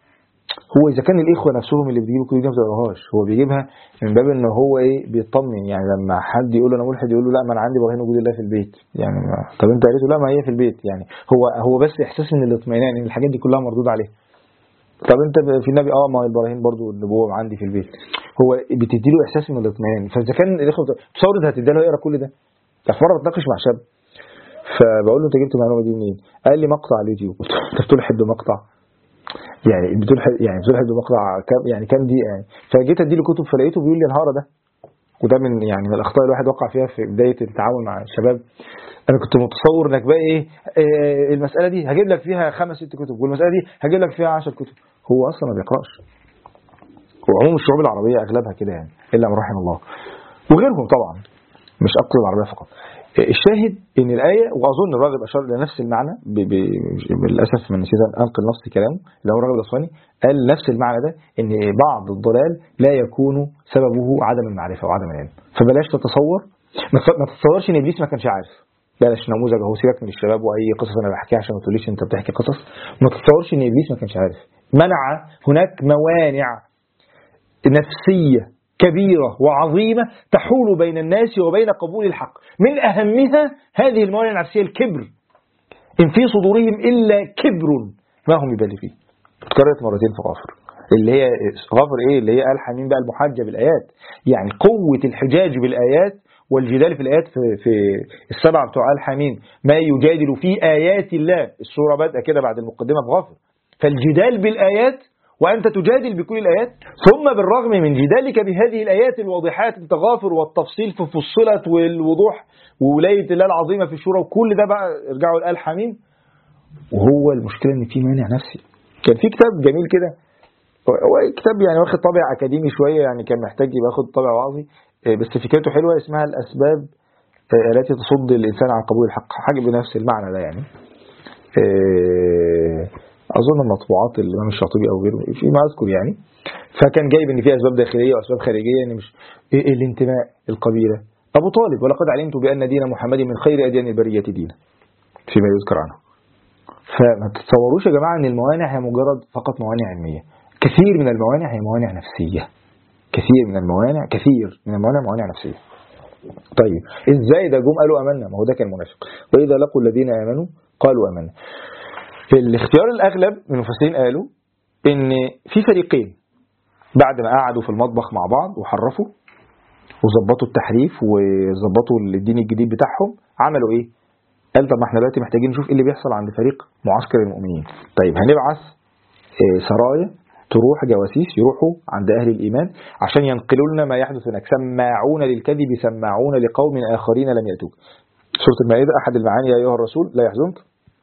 هو اذا كان الاخوه نفسهم اللي بيجيبوا كتب دي ما بيقراهاش، هو بيجيبها من باب ان هو بيطمن. يعني لما حد يقول له انا ملحد يقول له لا ما انا عندي براهين وجود الله في البيت، يعني طب انت قريته؟ لا ما هي في البيت. يعني هو بس احساس من الاطمئنان ان الحاجات دي كلها مردود عليه. طب انت في النبي ما البراهين برضو النبوه عندي في البيت. هو بتدي له احساس من الاطمئنان. فاذا كان الاخوه تصور هتدي له يقرا كل ده. مره بتناقش مع شاب فبقول له انت جبت المعلومه دي منين؟ قال لي مقطع على اليوتيوب. انت بتلحد بمقطع؟ يعني بتلحد بمقطع كام دقيقه يعني. فجيت ادي له كتب فلقيته بيقول لي الهاره ده. وده من من الاخطاء الواحد وقع فيها في بدايه التعامل مع الشباب. انا كنت متصور انك بقى المساله دي هجيب لك فيها 5-6 كتب، والمساله دي هجيب لك فيها 10 كتب. هو اصلا ما بيقراش. وعموم الشعوب العربيه اغلبها كده يعني الا من رحم الله، وغيرهم طبعا مش اقصد العربيه فقط. الشاهد ان الايه، واظن الراغب اشار الى نفس المعنى للاسف من نسيت انقل نفس كلامه اللي هو الراغب الاصفهاني، قال نفس المعنى ده ان بعض الضلال لا يكون سببه عدم المعرفه وعدم العلم. فبلاش تتصور، ما تتصورش ان ابليس ما كانش عارف. بلاش نموذج اهو، سيبك من الشباب واي قصص انا بحكيها عشان ما تقوليش انت بتحكي قصص. ما تتصورش ان ابليس ما كانش عارف. منع هناك موانع نفسيه كبيرة وعظيمة تحول بين الناس وبين قبول الحق. من أهمها هذه الموانع النفسية الكبر. إن في صدورهم إلا كبر ما هم يبالغين. اتكررت مرتين في غافر. اللي هي غافر اللي هي قال حميم بقى المحاجة بالآيات. يعني قوة الحجاج بالآيات والجدال في الآيات في السبعة بتوع آل حميم ما يجادل في آيات الله. السورة بدأ كده بعد المقدمة في غافر. فالجدال بالآيات وأنت تجادل بكل الآيات. ثم بالرغم من جدالك بهذه الآيات الواضحات التغافر والتفصيل في فصلت والوضوح وولاية الله العظيمة في الشورى وكل ده بقى ارجعوا لآل حميم، وهو المشكلة إن في مانع نفسي. كان في كتاب جميل كده، هو كتاب يعني واخد طابع أكاديمي شوية، يعني كان محتاج يبقى واخد طابع وعظي، بس فكرته حلوة، اسمها الأسباب التي تصد الإنسان عن قبول الحق، حاجة بنفس المعنى ده يعني. أظن مطبوعات الإمام الشاطبي أو غيره فيما أذكر يعني. فكان جايب إن في أسباب داخلية وأسباب خارجية، إن مش الانتماء، القبيلة. أبو طالب ولقد علمت بأن دين محمد من خير أديان البرية دينا فيما يذكر عنه. فما تتصوروش يا جماعة إن الموانع هي مجرد فقط موانع علمية، كثير من الموانع هي موانع نفسية، كثير من الموانع موانع نفسية. طيب إزاي ده جم قالوا أمنا؟ ما هو ده كان منافق. وإذا لقوا الذين آمنوا قالوا أمنا. الاختيار الأغلب من المفسرين قالوا إن في فريقين بعد ما قعدوا في المطبخ مع بعض وحرفوا وظبطوا التحريف وظبطوا الدين الجديد بتاعهم، عملوا إيه؟ قال طب ما احنا دلوقتي محتاجين نشوف ايه اللي بيحصل عند فريق معسكر المؤمنين. طيب هنبعث سرايا تروح جواسيس يروحوا عند أهل الإيمان عشان ينقلوا لنا ما يحدث هناك. سماعون للكذب سماعون لقوم آخرين لم يأتوك. سورة المائدة أحد المعاني يا أيها الرسول لا يحزنك،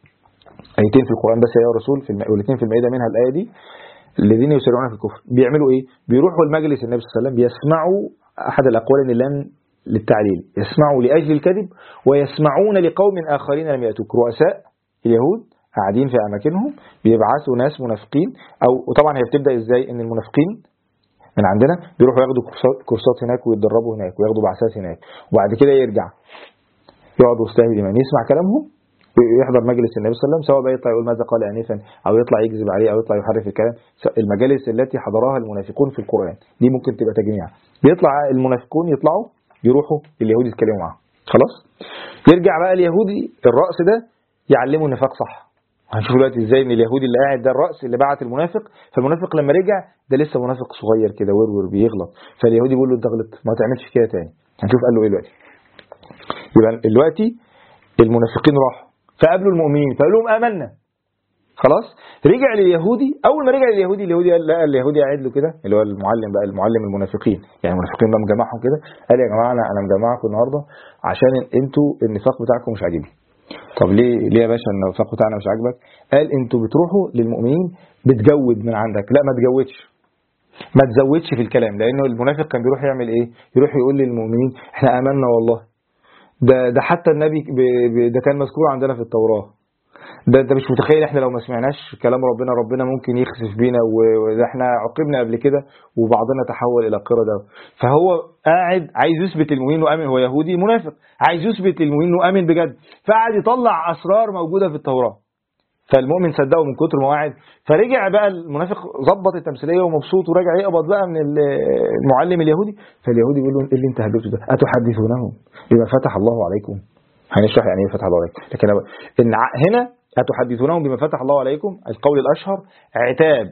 آيتين في القرآن بس يا أيها الرسول والاثنين في المائدة منها الآية دي. الذين يسرعون في الكفر بيعملوا إيه؟ بيروحوا المجلس النبي صلى الله عليه وسلم بيسمعوا أحد الأقوال إن لم للتعليل، يسمعوا لأجل الكذب ويسمعون لقوم آخرين لم يأتوك. رؤساء اليهود قاعدين في أماكنهم بيبعثوا ناس منافقين، أو وطبعا هي بتبدأ إزاي؟ إن المنافقين من عندنا بيروحوا ياخدوا كورسات هناك ويتدربوا هناك وياخدوا بعثات هناك، وبعد كده يرجع يقعد وسط أهل الإيمان يسمع كلامهم ويحضر مجلس النبي صلى الله عليه وسلم، سواء بقى يطلع يقول ماذا قال آنفا أو يطلع يكذب عليه أو يطلع يحرف الكلام. المجالس التي حضرها المنافقون في القرآن دي ممكن تبقى تجميع، بيطلع المنافقون يطلعوا يروحوا اليهود يتكلموا معاهم، خلاص يرجع بقى اليهودي الرأس ده يعلمه النفاق صح. هنشوف دلوقتي ازاي ان اليهودي اللي قاعد ده الرأس اللي بعت المنافق، فالمنافق لما رجع ده لسه منافق صغير كده ورور بيغلط، فاليهودي بيقول له انت غلط ما تعملش كده تاني. هنشوف قال له ايه دلوقتي. يبقى دلوقتي المنافقين راحوا فقابلوا المؤمنين فقالوا لهم آمنا، خلاص رجع لليهودي. اول ما رجع لليهودي لقى اليهودي قاعد له كده، اللي هو المعلم بقى، المعلم المنافقين يعني المنافقين بقى مجمعهم كده، قال يا جماعه انا مجمعكم النهارده عشان انتوا النفاق بتاعكم مش عاجبني. طب ليه يا باشا النفاق بتاعنا مش عاجبك؟ قال انتوا بتروحوا للمؤمنين بتجود من عندك. لا ما تجودش، ما تزودش في الكلام، لانه المنافق كان بيروح يعمل ايه؟ يروح يقول للمؤمنين احنا آمنا والله، ده حتى النبي ده كان مذكور عندنا في التوراة، ده انت مش متخيل احنا لو ما سمعناش كلام ربنا ممكن يخسف بينا، وده احنا عقبنا قبل كده وبعضنا تحول الى قردة. فهو قاعد عايز يثبت للمؤمنين انه امن، هو يهودي منافق عايز يثبت للمؤمنين انه امن بجد، فقعد يطلع اسرار موجودة في التوراة، فالمؤمن صدقه من كتر ما وعد. فرجع بقى المنافق ظبط التمثيليه ومبسوط ورجع يقبض بقى من المعلم اليهودي، فاليهودي بيقول له ايه اللي انت هدفته ده؟ اتحدثونهم بما فتح الله عليكم. هنشرح يعني ايه فتح الله عليكم، لكن ان هنا اتحدثونهم بما فتح الله عليكم القول الاشهر عتاب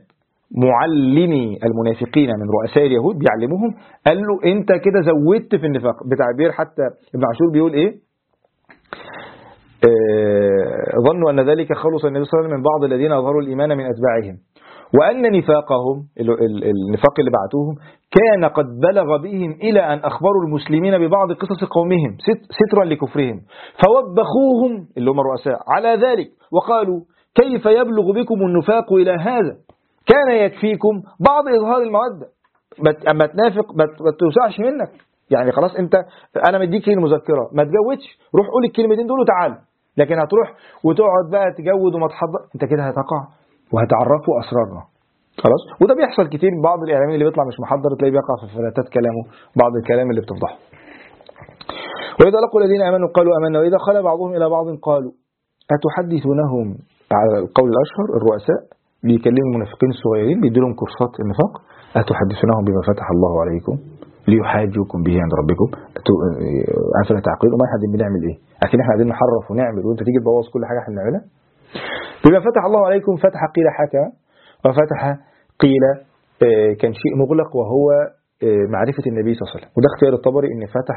معلمي المنافقين من رؤساء اليهود بيعلموهم، قال له انت كده زودت في النفاق. بتعبير حتى ابن عاشور بيقول ايه؟ ظنوا أن ذلك خلص النبي صلى الله عليه وسلم من بعض الذين أظهروا الإيمان من أتباعهم، وأن نفاقهم النفاق اللي بعتوهم كان قد بلغ بهم إلى أن أخبروا المسلمين ببعض قصص قومهم سترا لكفرهم، فوبخوهم اللي هم الرؤساء على ذلك وقالوا كيف يبلغ بكم النفاق إلى هذا؟ كان يكفيكم بعض إظهار المودة، أما تنافق ما توسعش منك، يعني خلاص أنا مديك المذكرة ما تجودش، روح قول الكلمتين دول وتعال. لكن هتروح وتقعد بقى تجود وما تحضر، انت كده هتقع وهتعرفوا اسرارنا، خلاص. وده بيحصل كتير، بعض الاعلاميين اللي بيطلع مش محضر تلاقيه بيقع في فلاتات كلامه، بعض الكلام اللي بتفضحه. واذا لقوا الذين امنوا قالوا امنا واذا خلا بعضهم الى بعض قالوا اتحدثونهم، على القول الاشهر الرؤساء بيكلموا المنافقين الصغيرين بيدوا لهم كورسات النفاق، اتحدثونهم بما فتح الله عليكم ليحاجوكم به عند ربكم افلا تعقلون. ما حد بنعمل ايه؟ لكن احنا قاعدين نحرف ونعمل وانت تيجي تبوظ كل حاجه احنا بنعملها. بما فتح الله عليكم فتح قيل حكم، وفتح قيل كان شيء مغلق وهو معرفه النبي صلى الله عليه وسلم، وده اختيار الطبري ان فتح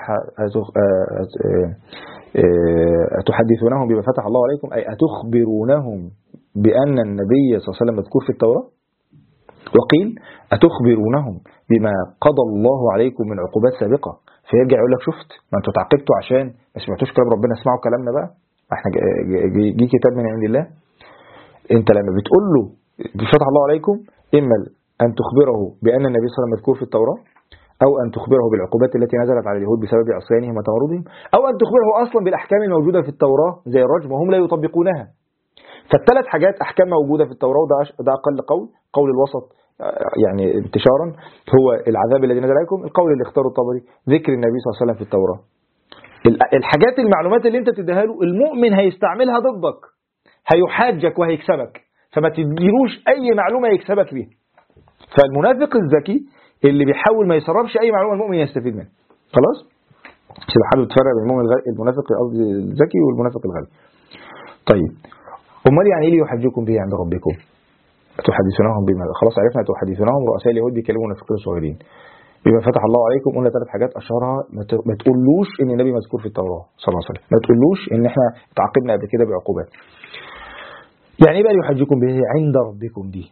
اتحدثونهم بما فتح الله عليكم اي اتخبرونهم بان النبي صلى الله عليه وسلم مذكور في التوراه وقيل أتخبرونهم بما قضى الله عليكم من عقوبات سابقة، فيرجع يقول لك شفت ما انتوا تعاقبتوا عشان ما سمعتوش كلام ربنا، اسمعوا كلامنا بقى، احنا جي كتاب من عند الله. انت لما بتقول له بفتح الله عليكم، اما ان تخبره بان النبي صلى الله عليه وسلم مذكور في التوراة، او ان تخبره بالعقوبات التي نزلت على اليهود بسبب عصيانهم وتمردهم، او ان تخبره اصلا بالاحكام الموجودة في التوراة زي الرجم وهم لا يطبقونها. فالثلاث حاجات احكام موجودة في التوراة، وده اقل قول الوسط يعني انتشارا هو العذاب الذي نزل عليكم. القول اللي اختاره الطبري ذكر النبي صلى الله عليه وسلم في التوراة. الحاجات المعلومات اللي انت بتديها له المؤمن هيستعملها ضدك، هيحاجك وهيكسبك، فما تديلوش اي معلومة يكسبك بيها. فالمنافق الذكي اللي بيحاول ما يسربش اي معلومة المؤمن يستفيد منها. خلاص، مش حابب تفرق بين المنافق قصدي الذكي والمنافق الغبي. طيب امال يعني ايه اللي يحجكم به عند ربكم؟ تحدثونهم بما خلاص عرفنا، تحدثونهم رؤساء اليهود بيكلموا المنافقين الصغيرين بما فتح الله عليكم. قلنا ثلاث حاجات اشهرها ما تقولوش ان النبي مذكور في التوراة صلى الله عليه وسلم، ما تقولوش ان احنا اتعاقبنا قبل كده بعقوبات. يعني ايه بقى يحجكم به عند ربكم دي؟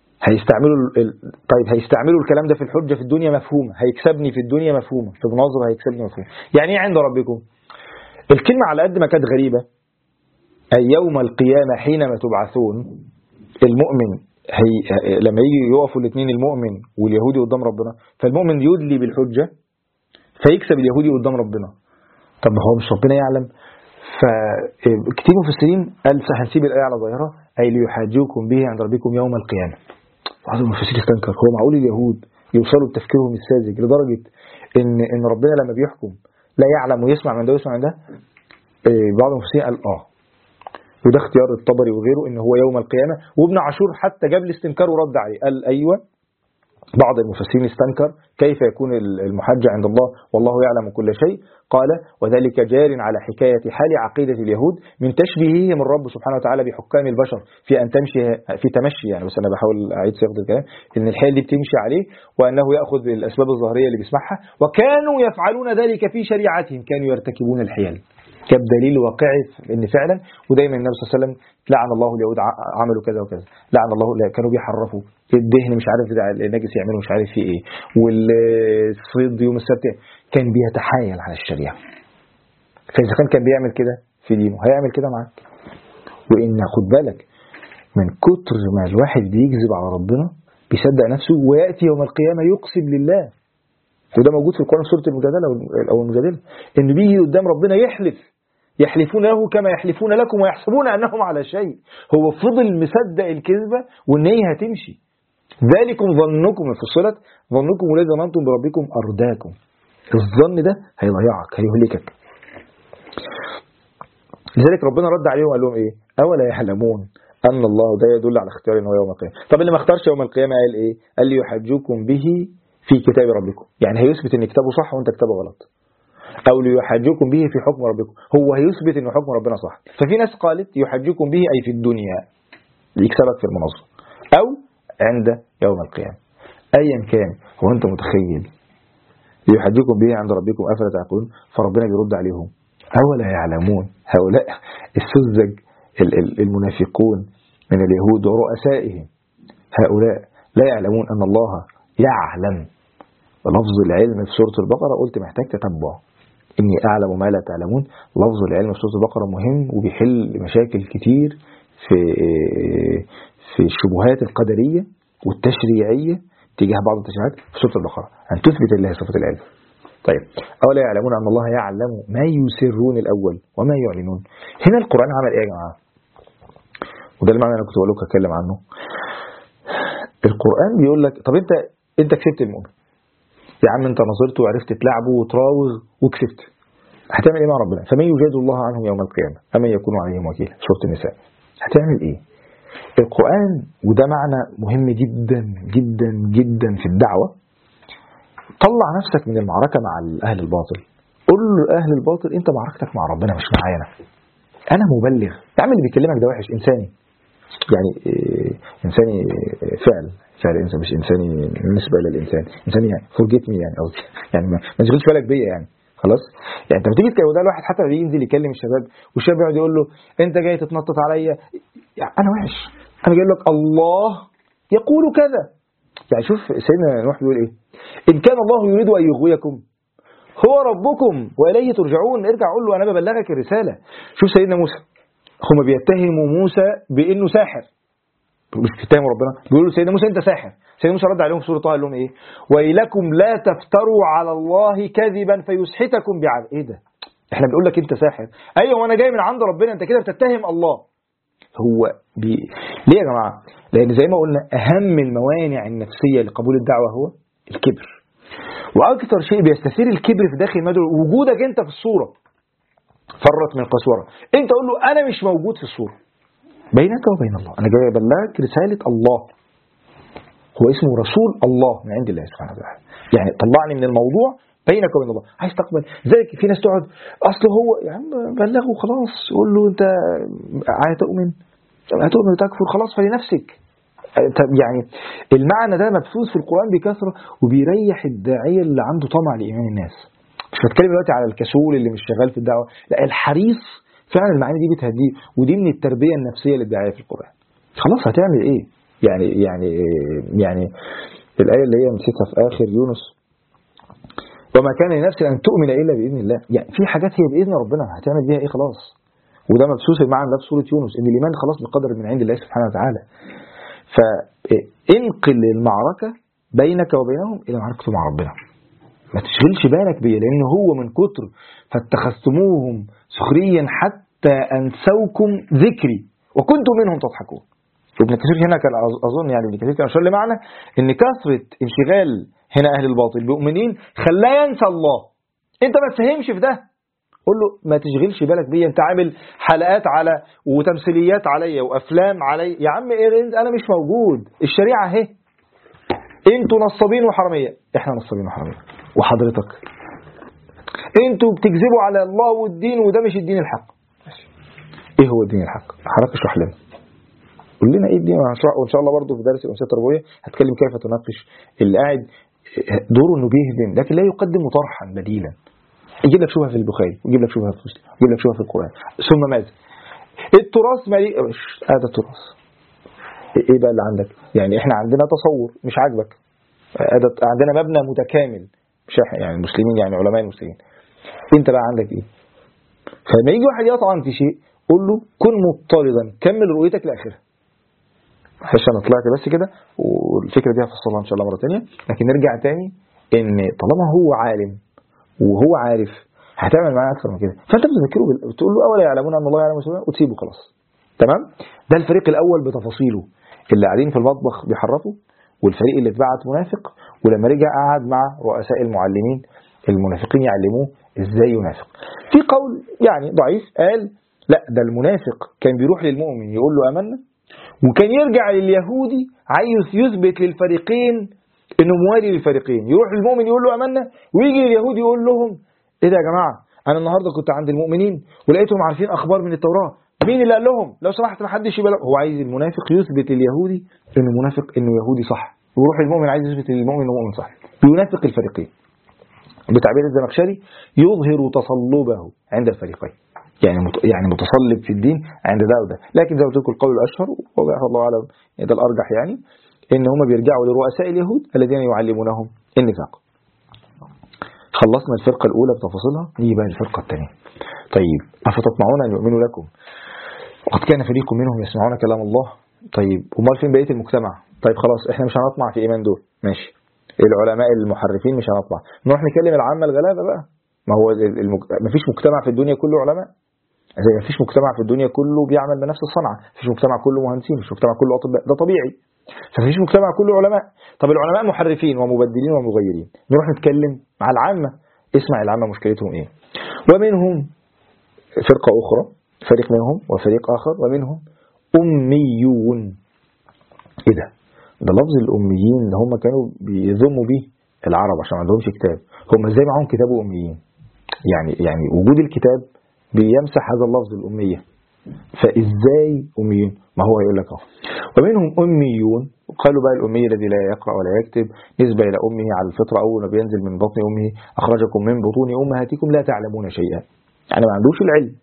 طيب هيستعملوا الكلام ده في الحجة في الدنيا مفهومة، هيكسبني في الدنيا مفهومة، في مناظر هيكسبني مفهومة. يعني ايه عند ربكم؟ الكلمة على قد ما كانت غريبة، أي يوم القيامة حينما تبعثون، المؤمن لما يجي يقفوا الاثنين المؤمن واليهودي قدام ربنا، فالمؤمن يدلي بالحجة فيكسب اليهودي قدام ربنا. طب هو مش ربنا يعلم؟ فكتير مفسرين قال هنسيب الآية على ظاهرها، أي ليحاجوكم به عند ربكم يوم القيامة. بعض المفسرين استنكر، هو معقول اليهود يوصلوا بتفكيرهم الساذج لدرجة إن ربنا لما بيحكم لا يعلم ويسمع من ده ويسمع من ده؟ بعض المفسرين قال وده اختيار الطبري وغيره ان هو يوم القيامة. وابن عاشور حتى جاب الاستنكار ورد عليه، قال ايوه. بعض المفسرين استنكر كيف يكون المحجة عند الله والله يعلم كل شيء، قال وذلك جار على حكاية حال عقيدة اليهود من تشبيههم الرب سبحانه وتعالى بحكام البشر في أن تمشي في تمشي، يعني بس أنا بحاول أعيد صياغة الكلام، إن الحال دي بتمشي عليه وأنه يأخذ الأسباب الظاهرية اللي بيسمعها، وكانوا يفعلون ذلك في شريعتهم، كانوا يرتكبون الحيل كدليل واقعي ان فعلا. ودايما النبي صلى الله عليه وسلم لعن الله اليهود عملوا كذا وكذا، لعن الله كانوا بيحرفوا الدهن مش عارف النجس يعملوا مش عارف فيه ايه، والصيد يوم السبت، كان بيتحايل على الشريعه. فاذا كان بيعمل كده في دينه هيعمل كده معاك. وان خد بالك من كتر ما الواحد بيكذب على ربنا بيصدق نفسه وياتي يوم القيامه يقسم لله. وده موجود في القرآن سورة المجادلة أو المجادلة، إن بيجي قدام ربنا يحلفون له كما يحلفون لكم ويحسبون أنهم على شيء. هو فضل مصدق الكذبة وإن هي هتمشي. ذلكم ظنكم فصلت ظنكم الذي ظننتم بربكم أرداكم. الظن ده هيضيعك هيهلكك. لذلك ربنا رد عليهم وقال لهم إيه؟ أولا يعلمون أن الله، ده يدل على اختيار إنه يوم القيامة. طب اللي ما اختارش يوم القيامة قال إيه؟ قال لي يحجوكم به في كتاب ربكم، يعني هيثبت ان كتابه صح وانت كتابه غلط. او ليحجوكم به في حكم ربكم، هو هيثبت ان حكم ربنا صح. ففي ناس قالت يحجوكم به اي في الدنيا يكسبك في المناظرة، او عند يوم القيامة. ايا كان، هو انت متخيل يحجوكم به عند ربكم افلا تعقلون؟ فربنا بيرد عليهم اولا يعلمون، هؤلاء السذج المنافقون من اليهود ورؤسائهم، هؤلاء لا يعلمون ان الله يعلم. ولفظ العلم في سورة البقرة قلت محتاج تتبع، إني أعلم ما لا تعلمون. لفظ العلم في سورة البقرة مهم وبيحل مشاكل كتير في الشبهات القدرية والتشريعية تجاه بعض التشريعات في سورة البقرة، أن تثبت الله صفة العلم. طيب أولا يعلمون أن الله يعلم ما يسرون الأول وما يعلنون. هنا القرآن عمل إيه يا جماعة؟ وده المعنى أنا كنت بقول لك أتكلم عنه. القرآن بيقول لك طب انت كسبت المؤمن يا عم، انت نظرت وعرفت تلعبه وتراوغ وكسبت، هتعمل ايه مع ربنا؟ فمن يجاد الله عنهم يوم القيامة أمن يكون عليهم وكيلا، سورة النساء. هتعمل ايه؟ القرآن، وده معنى مهم جدا جدا جدا في الدعوة، طلع نفسك من المعركة مع أهل الباطل. قل له أهل الباطل انت معركتك مع ربنا مش معايا انا مبلغ. يا عم اللي بيكلمك ده وحش، انساني يعني، إنساني فعل إنسان، مش إنساني بالنسبة للإنسان، إنساني يعني forget me يعني قصدي، يعني ما تشغلش بالك بيا يعني خلاص. يعني أنت بتيجي تكلم ده الواحد حتى بينزل يكلم الشباب والشباب يقعد يقول له أنت جاي تتنطط عليا، يعني أنا وحش، أنا جاي لك الله يقول كذا، يعني شوف سيدنا نوح بيقول ايه؟ إن كان الله يريد أن يغويكم هو ربكم وإليه ترجعون. ارجع قول له أنا ببلغك الرسالة. شوف سيدنا موسى، هم بيتهموا موسى بأنه ساحر، مش بيتهموا ربنا، بيقولوا سيدنا موسى أنت ساحر. سيدنا موسى رد عليهم في سورة طه قال لهم إيه؟ وإلكم لا تفتروا على الله كذبا فيسحتكم بعذاب. إيه ده؟ إحنا بنقول لك أنت ساحر. أيوه وأنا جاي من عند ربنا، أنت كده بتتهم الله. هو ليه يا جماعة؟ لأن زي ما قلنا أهم الموانع النفسية لقبول الدعوة هو الكبر، وأكثر شيء بيستثير الكبر في داخل المدعو وجودك أنت في الصورة. فرت من قسورة، أنت قول له أنا مش موجود في الصورة، بينك وبين الله أنا جاي أبلغك رسالة الله، هو اسمه رسول الله من عند الله سبحانه وتعالى، يعني طلعني من الموضوع بينك وبين الله. عايز تقبل زي في ناس تقعد أصله هو يا عم بلغه خلاص، قول له أنت هتؤمن وتكفر خلاص فلنفسك. يعني المعنى ده مبثوث في القرآن بكثرة وبيريح الداعية اللي عنده طمع لإيمان الناس. مش بتكلم دلوقتي على الكسول اللي مش شغال في الدعوة، لا الحريص فعلا المعاني دي بتهديه، ودي من التربية النفسية للداعية في القرآن. خلاص هتعمل ايه؟ يعني الآية اللي هي نسيتها في آخر يونس، وما كان لنفس أن تؤمن إلا بإذن الله. يعني في حاجات هي بإذن ربنا هتعمل بيها ايه خلاص، وده مبثوث المعنى ده في سورة يونس ان الإيمان خلاص بقدر من عند الله سبحانه وتعالى. فانقل المعركة بينك وبينهم إلى معركة مع ربنا، ما تشغلش بالك بيه، لأنه هو من كتر فاتخذتموهم سخريا حتى أنسوكم ذكري وكنتم منهم تضحكون. ابن كثير هنا كان أظن يعني ابن كثير كان أشار لمعنى إن كثرة انشغال هنا أهل الباطل بمؤمنين خلاه ينسى الله. أنت ما تفهمش في ده، قول له ما تشغلش بالك بيه، أنت عامل حلقات على وتمثيليات عليا وأفلام عليا يا عم، أنا مش موجود، الشريعة اهي، انتوا نصابين وحرامية، احنا نصابين وحرامية، وحضرتك انتوا بتكذبوا على الله والدين وده مش الدين الحق. ايه هو الدين الحق؟ حضرتك اشرح لنا، قول لنا ايه الدين، وان شاء الله برضه في درس الأمسية التربوية هتكلم كيف تناقش اللي قاعد دوره انه بيهدم لكن لا يقدم طرحا بديلا. يجيب لك شبهه في البخاري، يجيب لك شبهه في مسلم، يجيب لك شبهه في القرآن، ثم ماذا؟ التراث مالي هذا التراث ايه بقى اللي عندك؟ يعني احنا عندنا تصور مش عاجبك، عندنا مبنى متكامل مش يعني المسلمين يعني علماء المسلمين، انت بقى عندك ايه؟ فلما يجي واحد يطعن في شيء قول له كن مضطردا، كمل رؤيتك لاخرها. معلش انا طلعت بس كده والفكره دي هفصلها ان شاء الله مره ثانيه، لكن نرجع تاني ان طالما هو عالم وهو عارف هتعمل معاه اكثر من كده، فانت بتذكره بتقول له اولا يعلمون ان الله يعلم وتسيبه خلاص. تمام؟ ده الفريق الاول بتفاصيله، اللي قاعدين في المطبخ بيحرفوا، والفريق اللي اتبعت منافق، ولما رجع قعد مع رؤساء المعلمين المنافقين يعلموه ازاي ينافق. في قول يعني ضعيف قال لا ده المنافق كان بيروح للمؤمن يقول له امنا، وكان يرجع لليهودي عايز يثبت للفريقين انه موالي للفريقين، يروح للمؤمن يقول له امنا، ويجي لليهودي يقول لهم ايه ده يا جماعه انا النهارده كنت عند المؤمنين ولقيتهم عارفين اخبار من التوراه، مين اللي قال لهم؟ لو سمحت ما حدش يبلغ. هو عايز المنافق يثبت لليهودي انه منافق، انه يهودي صح، ويروح للمؤمن عايز يثبت للمؤمن انه مؤمن صح، بينافق الفريقين. بتعبير الزمخشري يظهر تصلبه عند الفريقين، يعني متصلب في الدين عند ده وده. لكن زي ما قلت لكم القول الاشهر والله اعلم ده الارجح، يعني ان هم بيرجعوا لرؤساء اليهود الذين يعلمونهم النفاق. خلصنا الفرقه الاولى بتفاصيلها، نيجي بقى الفرقه الثانيه. طيب افتطمعون ان يؤمنوا لكم وقد كان فريق منهم يسمعون كلام الله. طيب امال فين بقيه المجتمع؟ طيب خلاص احنا مش هنطمع في ايمان دول، ماشي، العلماء المحرفين مش هنطمع، نروح نكلم العامه الغلابه بقى. ما هو مفيش مجتمع في الدنيا كله علماء، زي مفيش مجتمع في الدنيا كله بيعمل بنفس الصنعه، مفيش مجتمع كله مهندسين، مفيش مجتمع كله اطباء، ده طبيعي. فمفيش مجتمع كله علماء. طب العلماء محرفين ومبدلين ومغيرين، نروح نتكلم مع العامه، اسمع العامه مشكلتهم ايه. ومنهم فرقه اخرى، فريق منهم وفريق اخر ومنهم اميون. ايه ده لفظ الاميين اللي هم كانوا بيذموا به العرب عشان ما عندهمش كتاب، هم ازاي معاهم كتاب اميين؟ يعني وجود الكتاب بيمسح هذا اللفظ الاميه، فازاي اميون؟ ما هو يقول لك اهو ومنهم اميون، قالوا بقى الامي الذي لا يقرا ولا يكتب نسبه الى امه على الفطره، اول ما بينزل من بطن امه اخرجكم من بطون امهاتكم لا تعلمون شيئا، يعني ما عندوش العلم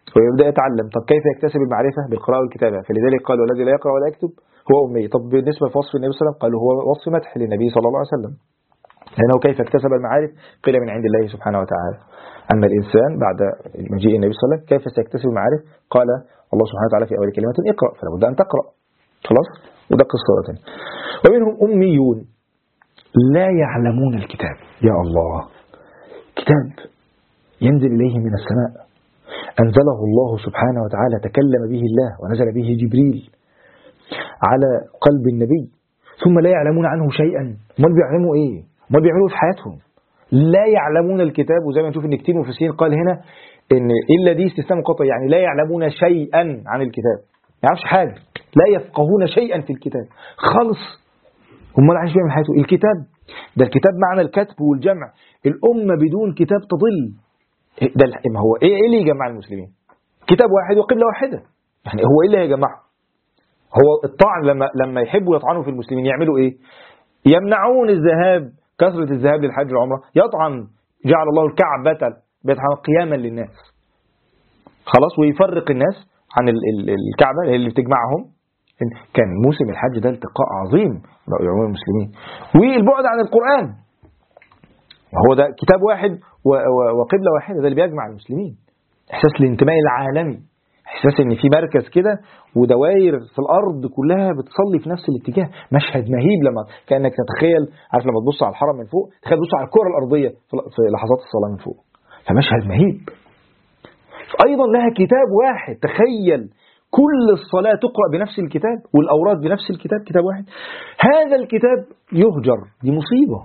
ويبدأ يتعلم. طب كيف يكتسب المعرفة؟ بالقراءة والكتابة. فلذلك قال والذي لا يقرأ ولا يكتب هو أمي. طب بالنسبة لوصف النبي صلى الله عليه وسلم قالوا هو وصف مدح للنبي صلى الله عليه وسلم، لأنه كيف اكتسب المعارف؟ قيل من عند الله سبحانه وتعالى. أما الإنسان بعد مجيء النبي صلى الله عليه وسلم كيف سيكتسب المعارف؟ قال الله سبحانه وتعالى في أول كلمة اقرأ، فلا بد أن تقرأ. خلاص، وده قصة ثانية. ومنهم أميون لا يعلمون الكتاب. يا الله، كتاب ينزل إليهم من السماء، أنزله الله سبحانه وتعالى، تكلم به الله ونزل به جبريل على قلب النبي، ثم لا يعلمون عنه شيئا. ما بيعلموا إيه؟ ما بيعملوا في حياتهم؟ لا يعلمون الكتاب. وزي ما نشوف ان كتير مفسرين قال هنا ان الا دي استثناء منقطع، يعني لا يعلمون شيئا عن الكتاب، ما يعرفش حاجه، لا يفقهون شيئا في الكتاب خالص. هم لا عايش بيعمل حياته. الكتاب ده، الكتاب معنى الكتب والجمع. الامه بدون كتاب تضل. ده ما هو ايه اللي يجمع المسلمين؟ كتاب واحد وقبله واحده. يعني هو ايه اللي هيجمعهم؟ هو الطعن لما يحبوا يطعنوا في المسلمين يعملوا ايه؟ يمنعون الذهاب، كثرة الذهاب للحج والعمرة. يطعن جعل الله الكعبة قياما للناس، خلاص، ويفرق الناس عن الكعبة اللي بتجمعهم. كان موسم الحج ده التقاء عظيم بين المسلمين، والبعد عن القرآن. وهو ده كتاب واحد وقبلة واحدة، ده اللي بيجمع المسلمين. إحساس الانتماء العالمي، إحساس إن في مركز كده ودوائر في الأرض كلها بتصلي في نفس الاتجاه. مشهد مهيب لما كأنك تتخيل، عارف لما تبص على الحرم من فوق، تخيل تبص على الكرة الأرضية في لحظات الصلاة من فوق. فمشهد مهيب. أيضا لها كتاب واحد. تخيل كل الصلاة تقرأ بنفس الكتاب والأوراد بنفس الكتاب، كتاب واحد. هذا الكتاب يهجر، دي مصيبة.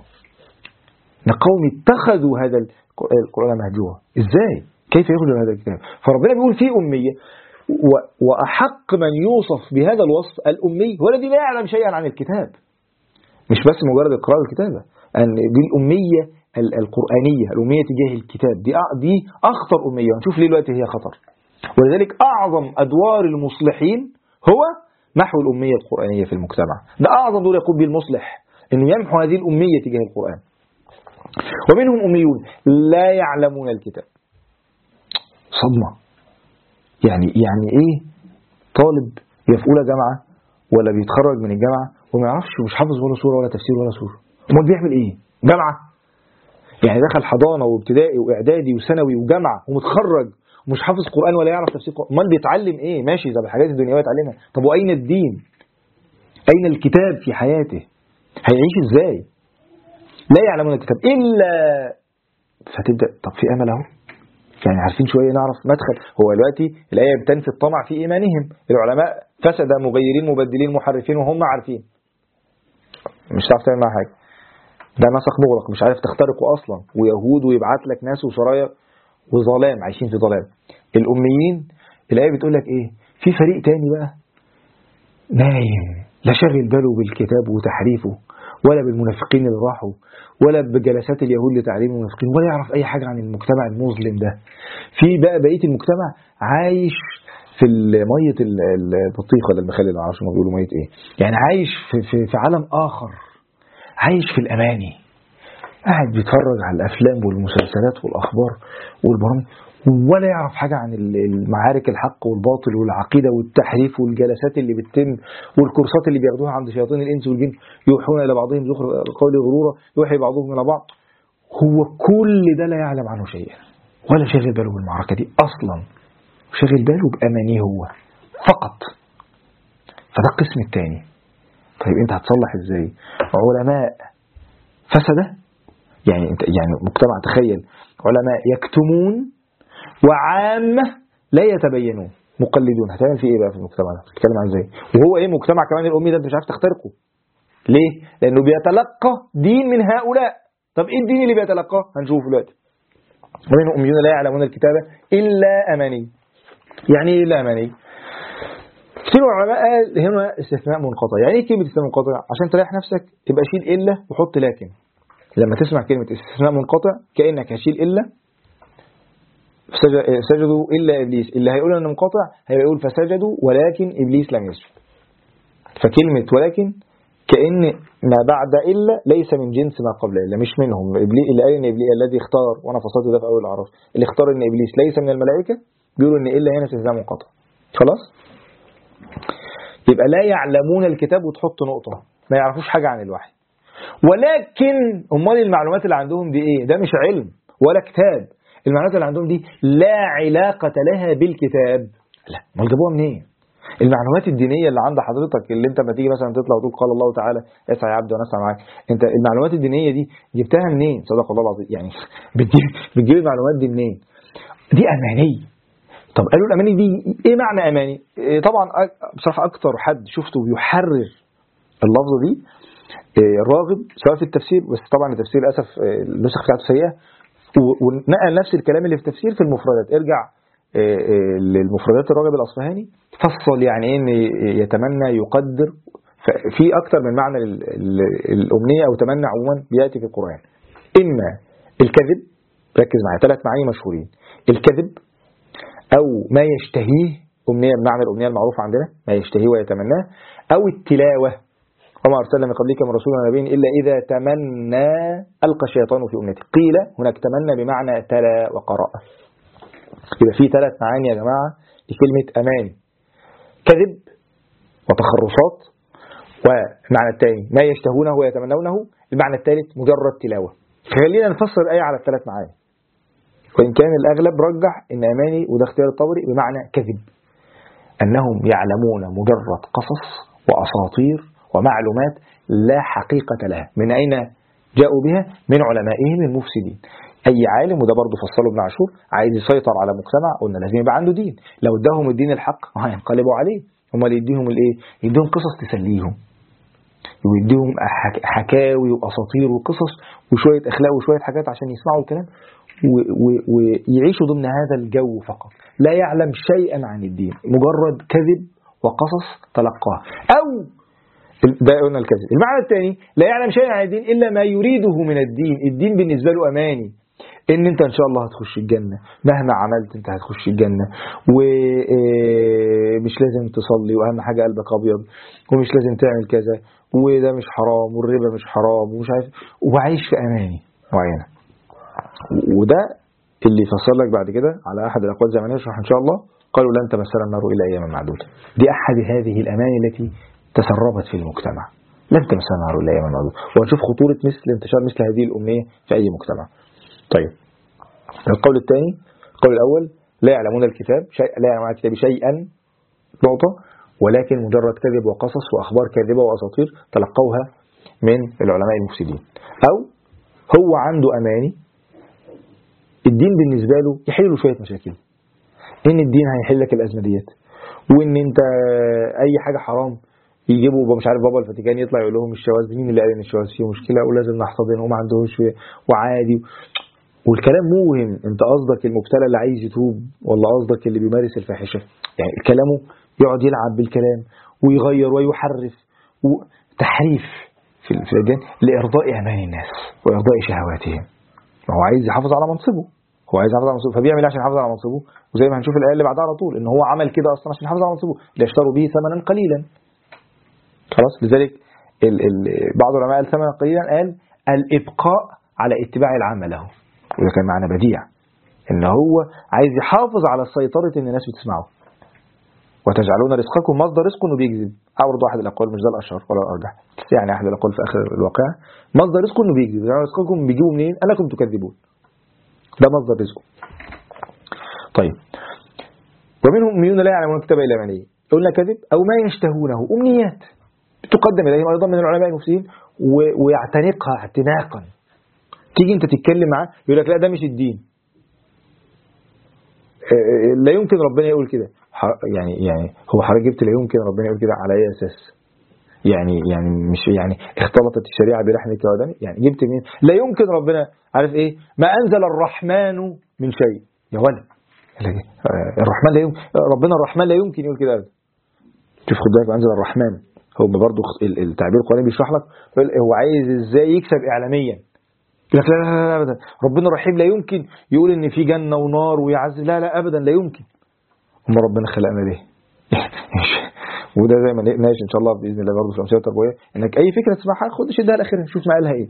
قوم اتخذوا هذا القرآن مهجورا. إزاي؟ كيف يهجر هذا الكتاب؟ فربنا بيقول فيه أمية، وأحق من يوصف بهذا الوصف الأمي هو الذي لا يعلم شيئا عن الكتاب. مش بس مجرد القراءة والكتابة، أن دي الأمية القرآنية، الأمية تجاه الكتاب، دي أخطر أمية. ونشوف ليه دلوقتي هي خطر. ولذلك أعظم أدوار المصلحين هو محو الأمية القرآنية في المجتمع. ده أعظم دور يقوم به المصلح، إنه يمحو هذه الأمية تجاه القرآن. ومنهم أميون لا يعلمون الكتاب. صدمة. يعني إيه طالب في أولى جامعة ولا بيتخرج من الجامعة وما يعرفش، مش حافظ ولا سورة ولا تفسير ولا سورة؟ امال بيعمل إيه؟ جامعة يعني دخل حضانة وابتدائي وإعدادي وثانوي وجامعة ومتخرج ومش حافظ قرآن ولا يعرف تفسير قرآن. امال بيتعلم إيه؟ ماشي زي الحاجات الدنيوية يتعلمها. طب وأين الدين؟ أين الكتاب في حياته؟ هيعيش إزاي؟ لا يعلمون الكتاب إلا. فتبدأ طب في أمل أهو، يعني عارفين شوية نعرف مدخل. هو دلوقتي الآية بتنفي الطمع في إيمانهم. العلماء فسد مغيرين مبدلين محرفين وهم عارفين، مش هتعرف تعمل معها حاجة. ده نسق مغلق، مش عارف تخترقه أصلا، ويهود ويبعت لك ناس وسرايا وظلام عايشين في ظلام. الأميين الآية بتقول لك إيه؟ في فريق تاني بقى نايم، لا شغل باله بالكتاب وتحريفه، ولا بالمنافقين اللي راحوا، ولا بجلسات اليهود لتعليم المنافقين، ولا يعرف أي حاجة عن المجتمع المظلم ده. في بقى بقية المجتمع عايش في مية البطيخة ولا المخلل، اللي عارفش ما بيقولوا مية إيه، يعني عايش في عالم آخر، عايش في الأماني، قاعد بيتفرج على الأفلام والمسلسلات والأخبار والبرامج، ولا يعرف حاجة عن المعارك الحق والباطل والعقيدة والتحريف والجلسات اللي بتتم والكورسات اللي بياخدوها عند شياطين الإنس والجن، يوحون إلى بعضهم زخرف القول غرورا يوحي بعضهم إلى بعض. هو كل ده لا يعلم عنه شيئا، ولا شاغل باله بالمعركة دي أصلا، شاغل باله بأمانيه هو فقط. فده القسم الثاني. طيب أنت هتصلح إزاي؟ علماء فسده، يعني مجتمع، تخيل علماء يكتمون وعامة لا يتبينون مقلدون، هتعمل فيه ايه بقى في المجتمع ده؟ بتتكلم عن ازاي؟ وهو ايه مجتمع كمان الامي ده انت مش عارف تخترقه. ليه؟ لانه بيتلقى دين من هؤلاء. طب ايه الدين اللي بيتلقاه؟ هنشوفه دلوقتي. ومنهم اميون لا يعلمون الكتابة الا اماني. يعني ايه الا اماني؟ كتير علماء قال هنا استثناء منقطع. يعني ايه كلمة استثناء منقطع؟ عشان تريح نفسك يبقى شيل الا وحط لكن. لما تسمع كلمة استثناء منقطع كأنك هشيل إلا، سجدوا إلا إبليس، اللي هيقول أنه منقطع هيقول فسجدوا ولكن إبليس لم يسجد. فكلمة ولكن كأن ما بعد إلا ليس من جنس ما قبل إلا، مش منهم. إبليس اللي قال إن إبليس الذي اختار، وأنا فصلت ده في أول الأعراف، اللي اختار إن إبليس ليس من الملائكة بيقولوا ان الا هنا استثناء منقطع. خلاص، يبقى لا يعلمون الكتاب وتحط نقطة، ما يعرفوش حاجة عن الوحي. ولكن امال المعلومات اللي عندهم دي ايه؟ ده مش علم ولا كتاب. المعلومات اللي عندهم دي لا علاقة لها بالكتاب. لا، امال جابوها منين؟ المعلومات الدينية اللي عند حضرتك، اللي انت لما تيجي مثلا تطلع وتقول قال الله تعالى اسعى يا عبد وانا اسعى معاك، انت المعلومات الدينية دي جبتها منين؟ صدق الله العظيم. يعني بتجيب المعلومات دي منين؟ دي اماني. طب قالوا الاماني دي ايه معنى اماني؟ طبعا بصراحة اكتر حد شفته بيحرر اللفظة دي راغب، سواء في التفسير، بس طبعا التفسير للاسف النسخ بتاعته سيئة، ونقل نفس الكلام اللي في التفسير في المفردات. ارجع للمفردات الراغب الأصفهاني، فصل يعني ايه ان يتمنى يقدر، في اكتر من معنى الامنيه او تمنى عموما بياتي في القران. اما الكذب، ركز معايا، 3 معاني مشهورين: الكذب، او ما يشتهيه، امنيه بمعنى الامنيه المعروفه عندنا ما يشتهيه ويتمناه، او التلاوه، وما ارسلنا من قبلك من رسول ونبي الا اذا تمنى القى الشيطان في امنيته. قيل هناك تمنى بمعنى تلا وقرأ. يبقى في 3 معاني يا جماعه لكلمه امان: كذب وتخرصات، والمعنى الثاني ما يشتهونه ويتمنونه، المعنى الثالث مجرد تلاوة. خلينا نفسر الآية على ال3 معاني، وإن كان الأغلب رجح إن أماني، وده اختيار الطبري، بمعنى كذب، أنهم يعلمون مجرد قصص وأساطير ومعلومات لا حقيقة لها. من أين جاءوا بها؟ من علمائهم المفسدين. أي عالم، وده برضه فصله ابن عاشور، عايز يسيطر على مجتمع، قلنا لازم يبقى عنده دين. لو اداهم الدين الحق هينقلبوا عليه. هم اللي يديهم الايه؟ يديهم قصص تسليهم، ويديهم حكاوي واساطير وقصص وشويه اخلاق وشويه حاجات عشان يسمعوا الكلام ويعيشوا ضمن هذا الجو فقط. لا يعلم شيئا عن الدين، مجرد كذب وقصص تلقاه. او ده قلنا الكذب. المعنى الثاني: لا يعلم شيئا عن الدين الا ما يريده من الدين. الدين بالنسبه له اماني، ان انت ان شاء الله هتخش الجنة، مهما عملت انت هتخش الجنة، ومش لازم تصلي، واهم حاجة قلبك ابيض، ومش لازم تعمل كذا، وده مش حرام، والربا مش حرام، ومش عارف، وعايش في اماني معينة. وده اللي يفسر لك بعد كده على احد الاقوال زي ما نشرح ان شاء الله، قالوا لن تمسنا النار الا اياما معدودة. دي احد هذه الاماني التي تسربت في المجتمع، لن تمسنا النار الا اياما معدودة. ونشوف خطورة انتشار مثل هذه الامنية في اي مجتمع. طيب، القول الثاني، القول الأول: لا يعلمون الكتاب لا يعلمون الكتاب شيئا نقطة، ولكن مجرد كذب وقصص وأخبار كاذبة وأساطير تلقوها من العلماء المفسدين. أو هو عنده أماني، الدين بالنسبة له يحل له شوية مشاكل، إن الدين هيحل لك الأزمة ديت، وإن أنت أي حاجة حرام يجيبوا مش عارف بابا الفاتيكان يطلع يقول لهم الشواذ، مين اللي قال ان الشواذ فيه مشكله ولازم نحتضن وما عندهوش وعادي، والكلام موهم. انت قصدك المبتلى اللي عايز يتوب، ولا قصدك اللي بيمارس الفاحشه؟ يعني كلامه يقعد يلعب بالكلام ويغير ويحرف وتحريف في الدين لارضاء امان الناس وارضاء شهواتهم. ما هو عايز يحافظ على منصبه، هو عايز يحافظ على منصبه، فبيعمل ايه عشان يحافظ على منصبه؟ وزي ما هنشوف الايه اللي بعدها على طول ان هو عمل كده اصلا عشان يحافظ على منصبه، ليشتروا به ثمنا قليلا. خلاص، لذلك بعض العلماء قال ثمنا قليلا، قال الابقاء على اتباع العامه له. وده كان معنى بديع، ان هو عايز يحافظ على سيطرة ان الناس بتسمعه. وتجعلون رزقكم مصدر رزق وبيكذب، أورد واحد الأقوال، مش ده الأشهر ولا الأرجح، يعني أحد الأقوال في آخر الواقع، مصدر رزق وبيكذب. تجعلون رزقكم بيجيبوا منين؟ أنكم تكذبون، ده مصدر رزقه. طيب، ومنهم أمنيون لا يعلمون الكتاب إلا أماني، قلنا كذب أو ما يشتهونه، أمنيات تقدم إليهم أيضا من العلماء المفسدين ويعتنقها اعتناقا. تيجي انت تتكلم معاه يقول لك لا ده مش الدين، لا يمكن ربنا يقول كده. يعني هو حضرتك جبت لا يمكن ربنا يقول كده على اي اساس؟ يعني مش يعني اختلطت الشريعه بلحمك ودمك؟ يعني جبت منين؟ لا يمكن ربنا، عارف ايه؟ ما انزل الرحمن من شيء يا ولد. الرحمن لا يمكن، ربنا الرحمن لا يمكن يقول كده ابدا. شوف خد بالك، انزل الرحمن، هو برضه التعبير القرآني بيشرح لك هو عايز ازاي يكسب اعلاميا. لك لا لا لا ابدا، ربنا رحيم، لا يمكن يقول ان في جنه ونار ويعذب، لا لا ابدا لا يمكن. هم ربنا خلقنا ليه؟ وده زي ما نناقش ان شاء الله باذن الله برضه في الامثله التربويه، انك اي فكره تسمعها خد شدها لاخرها، شوف ما قالها ايه.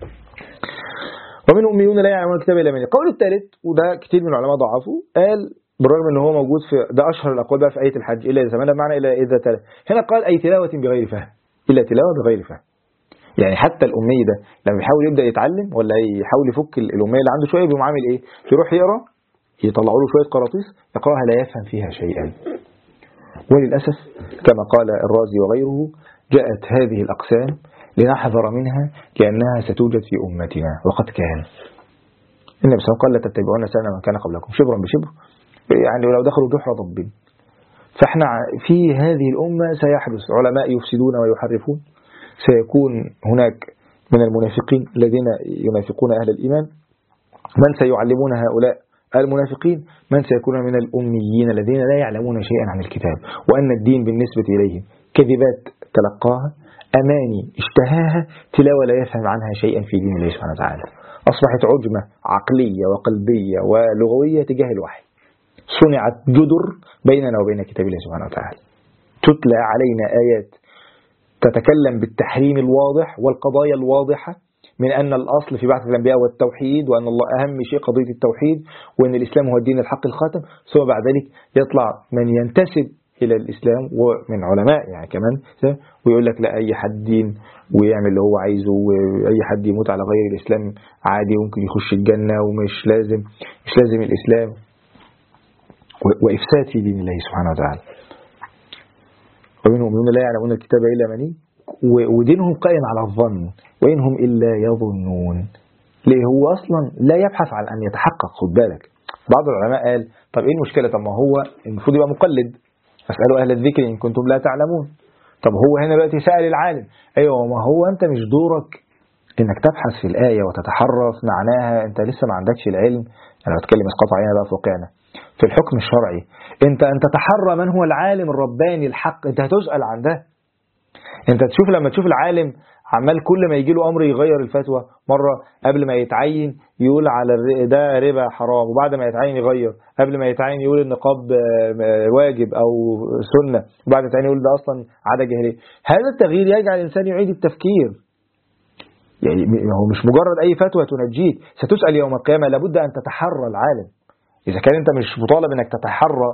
ومن اميون لا يعلمون الكتاب الا اماني. القول الثالث، وده كتير من العلماء ضعفوا، قال بالرغم ان هو موجود في ده اشهر الاقوال بقى في ايه الحج، الا اذا زمان بمعنى الا اذا تلا. هنا قال اي تلاوه بغير فهم، الا تلاوه بغير فهم. يعني حتى الامي ده لما بيحاول يبدا يتعلم ولا يحاول يفك الاميه اللي عنده شويه، بيقوم عامل ايه؟ يروح يقرا، يطلعوا له شويه قراطيس يقراها لا يفهم فيها شيئا. وللاسف كما قال الرازي وغيره جاءت هذه الاقسام لنحذر منها لانها ستوجد في امتنا وقد كان. النبي صلى الله عليه وسلم قال لا تتبعون سنن من كان قبلكم شبرا بشبر، يعني ولو دخلوا جحر ضب. فاحنا في هذه الامه سيحدث علماء يفسدون ويحرفون، سيكون هناك من المنافقين الذين ينافقون أهل الإيمان، من سيعلمون هؤلاء المنافقين، من سيكون من الأميين الذين لا يعلمون شيئا عن الكتاب، وأن الدين بالنسبة إليهم كذبات تلقاها، أماني اشتهاها، تلاوة لا يفهم عنها شيئا في دين الله سبحانه وتعالى. أصبحت عجمة عقلية وقلبية ولغوية تجاه الوحي، صنعت جدر بيننا وبين كتاب الله سبحانه وتعالى، تتلى علينا آيات تتكلم بالتحريم الواضح والقضايا الواضحة من أن الأصل في بعث الأنبياء والتوحيد، وأن الله أهم شيء قضية التوحيد، وأن الإسلام هو الدين الحق الخاتم. ثم بعد ذلك يطلع من ينتسب إلى الإسلام ومن علماء يعني كمان ويقول لك لا أي حد دين ويعمل اللي هو عايزه، وأي حد يموت على غير الإسلام عادي وممكن يخش الجنة، ومش لازم الإسلام، وإفساد في دين الله سبحانه وتعالى. ومنهم لا يعلمون الكتاب إلا مني، ودينهم قائم على الظن وإنهم إلا يظنون. ليه؟ هو أصلا لا يبحث عن أن يتحقق. خد بالك بعض العلماء قال طب إيه المشكلة؟ طب ما هو المفروض يبقى مقلد، فاسألوا أهل الذكر إن كنتم لا تعلمون. طب هو هنا دلوقتي سأل العالم، أيوة ما هو أنت مش دورك إنك تبحث في الآية وتتحرى في معناها، أنت لسه ما عندكش العلم. أنا بتكلم اسقاط علينا بقى في واقعنا في الحكم الشرعي. أنت تتحرى من هو العالم الرباني الحق، أنت هتسأل عن ده. أنت تشوف لما تشوف العالم عمال كل ما يجي له أمر يغير الفتوى، مرة قبل ما يتعين يقول على ده ربا حرام، وبعد ما يتعين يغير، قبل ما يتعين يقول النقاب واجب أو سنة، وبعد ما يتعين يقول ده أصلا عادة جاهلية. هذا التغيير يجعل الإنسان يعيد التفكير. يعني هو مش مجرد أي فتوى تنجيك، ستسأل يوم القيامة، لابد أن تتحرى العالم. إذا كان أنت مش مطالب أنك تتحرى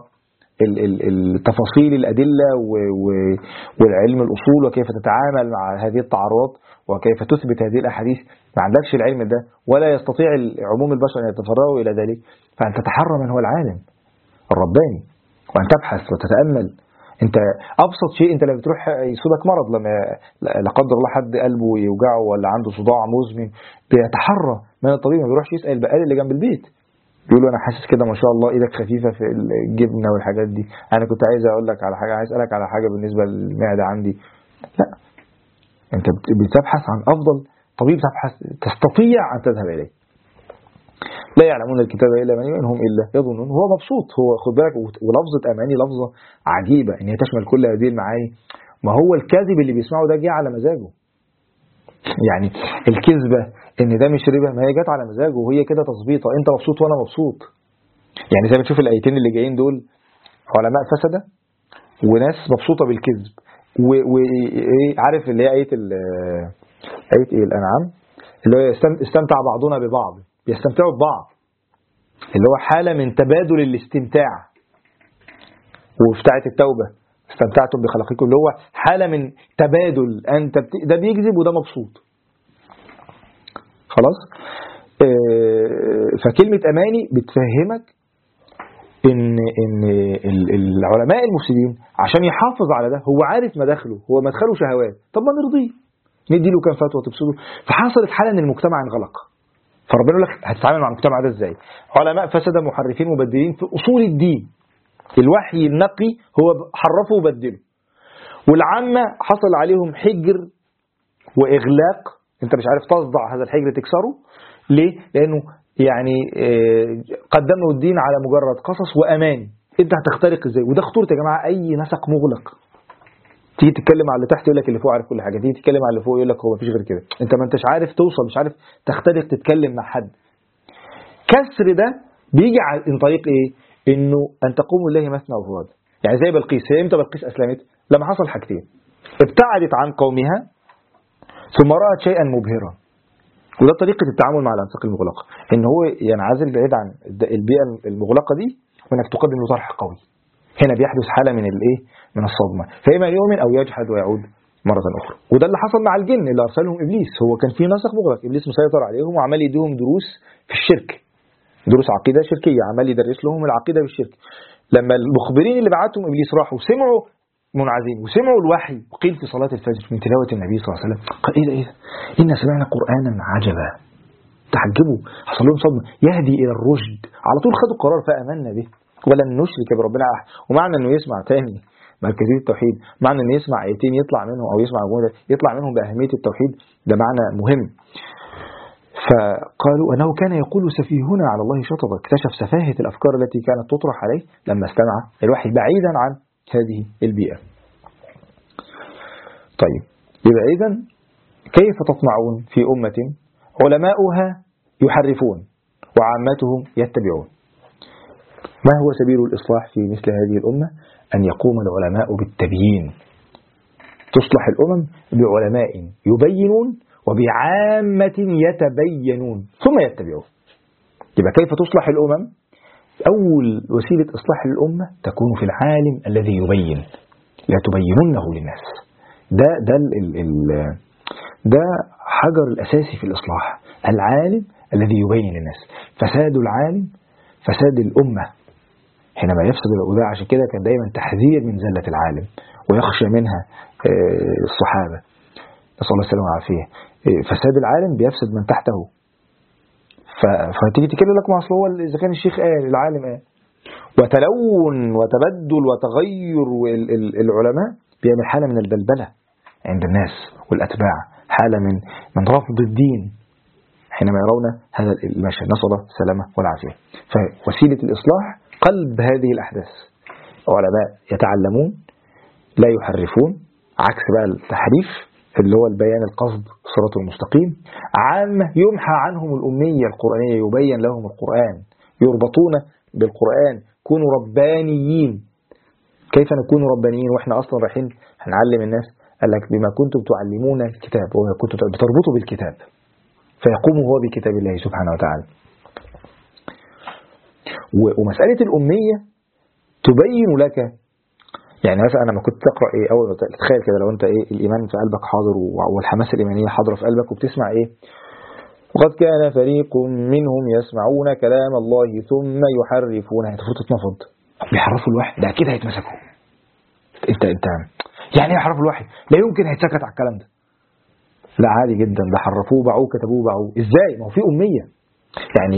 التفاصيل الأدلة والعلم الأصول وكيف تتعامل مع هذه التعارضات وكيف تثبت هذه الأحاديث، ما عندكش العلم ده ولا يستطيع عموم البشر أن يتفرغوا إلى ذلك، فأن تتحرى من هو العالم الرباني وأن تبحث وتتأمل. أنت أبسط شيء، أنت لما بتروح يصيبك مرض، لما لا قدر الله حد قلبه يوجعه ولا عنده صداع مزمن، بيتحرى من الطبيب، ما بيروحش يسأل البقال اللي جنب البيت بيقولوا أنا حاسس كده ما شاء الله إيدك خفيفة في الجبنة والحاجات دي، أنا كنت عايز أقول لك على حاجة، عايز أسألك على حاجة بالنسبة للمعدة عندي. لا، أنت بتبحث عن أفضل طبيب تستطيع أن تذهب إليه. لا يعلمون الكتاب إلا من هم إلا يظنون. هو مبسوط، هو خد بالك. ولفظة أماني لفظة عجيبة إن هي تشمل كل هذه المعاني. ما هو الكاذب اللي بيسمعه ده جه على مزاجه. يعني الكذبة ان ده مش ربا، ما هي جت على مزاجه وهي كده تظبيطه، انت مبسوط وانا مبسوط. يعني زي ما تشوف الايتين اللي جايين دول، علماء فسده وناس مبسوطه بالكذب، وعارف اللي هي ايه الانعام، اللي هو استمتع بعضنا ببعض، بيستمتعوا ببعض، اللي هو حاله من تبادل الاستمتاع. وفي بتاعه التوبه استمتعتم بخلقكم، اللي هو حاله من تبادل، انت ده بيكذب وده مبسوط. خلاص. فكلمة أماني بتفهمك إن العلماء المفسدين عشان يحافظ على ده، هو عارف مداخله، هو مدخله شهوات، طب ما نرضيه ندي له كام فتوى تبسطه. فحصلت حالة إن المجتمع انغلق. فربنا يقول لك هتتعامل مع المجتمع ده إزاي؟ علماء فسد محرفين مبدلين في أصول الدين. الوحي النقي هو حرفه وبدله، والعامة حصل عليهم حجر وإغلاق، انت مش عارف تصدع هذا الحجر تكسره. ليه؟ لانه يعني قدموا الدين على مجرد قصص واماني، انت هتخترق ازاي؟ وده خطورة يا جماعه اي نسق مغلق. تيجي تتكلم على اللي تحت يقول لك اللي فوق عارف كل حاجه، تيجي تتكلم على اللي فوق يقول لك هو مفيش غير كده، انت ما انتش عارف توصل، مش عارف تخترق تتكلم مع حد. كسر ده بيجي عن طريق ايه؟ انه ان تقوموا لله مثنى وفرادى. يعني زي بلقيس، هي امتى بلقيس اسلمت؟ لما حصل حاجتين، ابتعدت عن قومها ثم رأت شيئا مبهرا. وده طريقة التعامل مع الأنساق المغلقة، إن هو ينعزل بعيد عن البيئة المغلقة دي وإنك تقدم له طرح قوي. هنا بيحدث حالة من الإيه؟ من الصدمة، فإما يؤمن أو يجحد ويعود مرة أخرى. وده اللي حصل مع الجن اللي أرسلهم إبليس. هو كان في نسق مغلق، إبليس مسيطر عليهم وعمال يديهم دروس في الشرك، دروس عقيدة شركية، عمال يدرس لهم العقيدة بالشرك. لما المخبرين اللي بعتهم إبليس راحوا سمعوا منعزين وسمعوا الوحي وقيل في صلاة الفجر من تلاوة النبي صلى الله عليه وسلم، قال إيه ده إيه ده؟ إنا سمعنا قرآنا عجبا، تحجبوا، حصل لهم صدمة، يهدي إلى الرشد، على طول خدوا قرار فآمنا به ولن نشرك بربنا أحد. ومعنى إنه يسمع تاني مركزية التوحيد، معنى إنه يسمع آيتين يطلع منهم أو يسمع جملة يطلع منهم بأهمية التوحيد، ده معنى مهم. فقالوا أنه كان يقول سفيهنا على الله شططا، اكتشف سفاهة الأفكار التي كانت تطرح عليه لما استمع الوحي بعيدا عن هذه البيئة. طيب يبقى إذن كيف تطمعون في أمة علماؤها يحرفون وعامتهم يتبعون؟ ما هو سبيل الإصلاح في مثل هذه الأمة؟ أن يقوم العلماء بالتبيين. تصلح الأمم بعلماء يبينون وبعامة يتبينون ثم يتبعون. يبقى كيف تصلح الأمم؟ أول وسيلة إصلاح الأمة تكون في العالم الذي يبين، لا تبينونه للناس. ده حجر الأساسي في الإصلاح، العالم الذي يبين للناس. فساد العالم فساد الأمة حينما يفسد. وده عشان كده كان دايما تحذير من زلة العالم ويخشى منها الصحابة، نسأل الله السلامة والعافية. فساد العالم بيفسد من تحته. فتيجي تكلم لك مع أصل هو إذا كان الشيخ قال العالم قال، وتلون وتبدل وتغير العلماء بيعمل حالة من البلبلة عند الناس والأتباع، حالة من رفض الدين حينما يرون هذا المشهد، نسأل الله السلامة والعافية. فوسيلة الإصلاح قلب هذه الأحداث، علماء يتعلمون لا يحرفون، عكس بقى التحريف اللي هو البيان القصد الصراط المستقيم. عامة يمحى عنهم الأمية القرآنية، يبين لهم القرآن، يربطون بالقرآن، كونوا ربانيين. كيف نكون ربانيين وإحنا أصلا رايحين هنعلم الناس؟ قال لك بما كنتم تعلمون الكتاب وما كنتم بتربطوا بالكتاب، فيقوم هو بكتاب الله سبحانه وتعالى. ومسألة الأمية تبين لك، يعني مثلا أنا ما كنت تقرأ إيه أول ما تخيل كده لو أنت إيه الإيمان في قلبك حاضر والحماسة الإيمانية حاضرة في قلبك وبتسمع إيه؟ وقد كان فريق منهم يسمعون كلام الله ثم يحرفونه. المفروض تتنفض، بيحرفوا الوحي، ده أكيد هيتمسكوا. أنت يعني إيه يحرفوا الوحي؟ لا يمكن هيتسكت على الكلام ده. لا عادي جدا، ده حرفوه باعوه كتبوه باعوه. إزاي؟ ما هو في أمية. يعني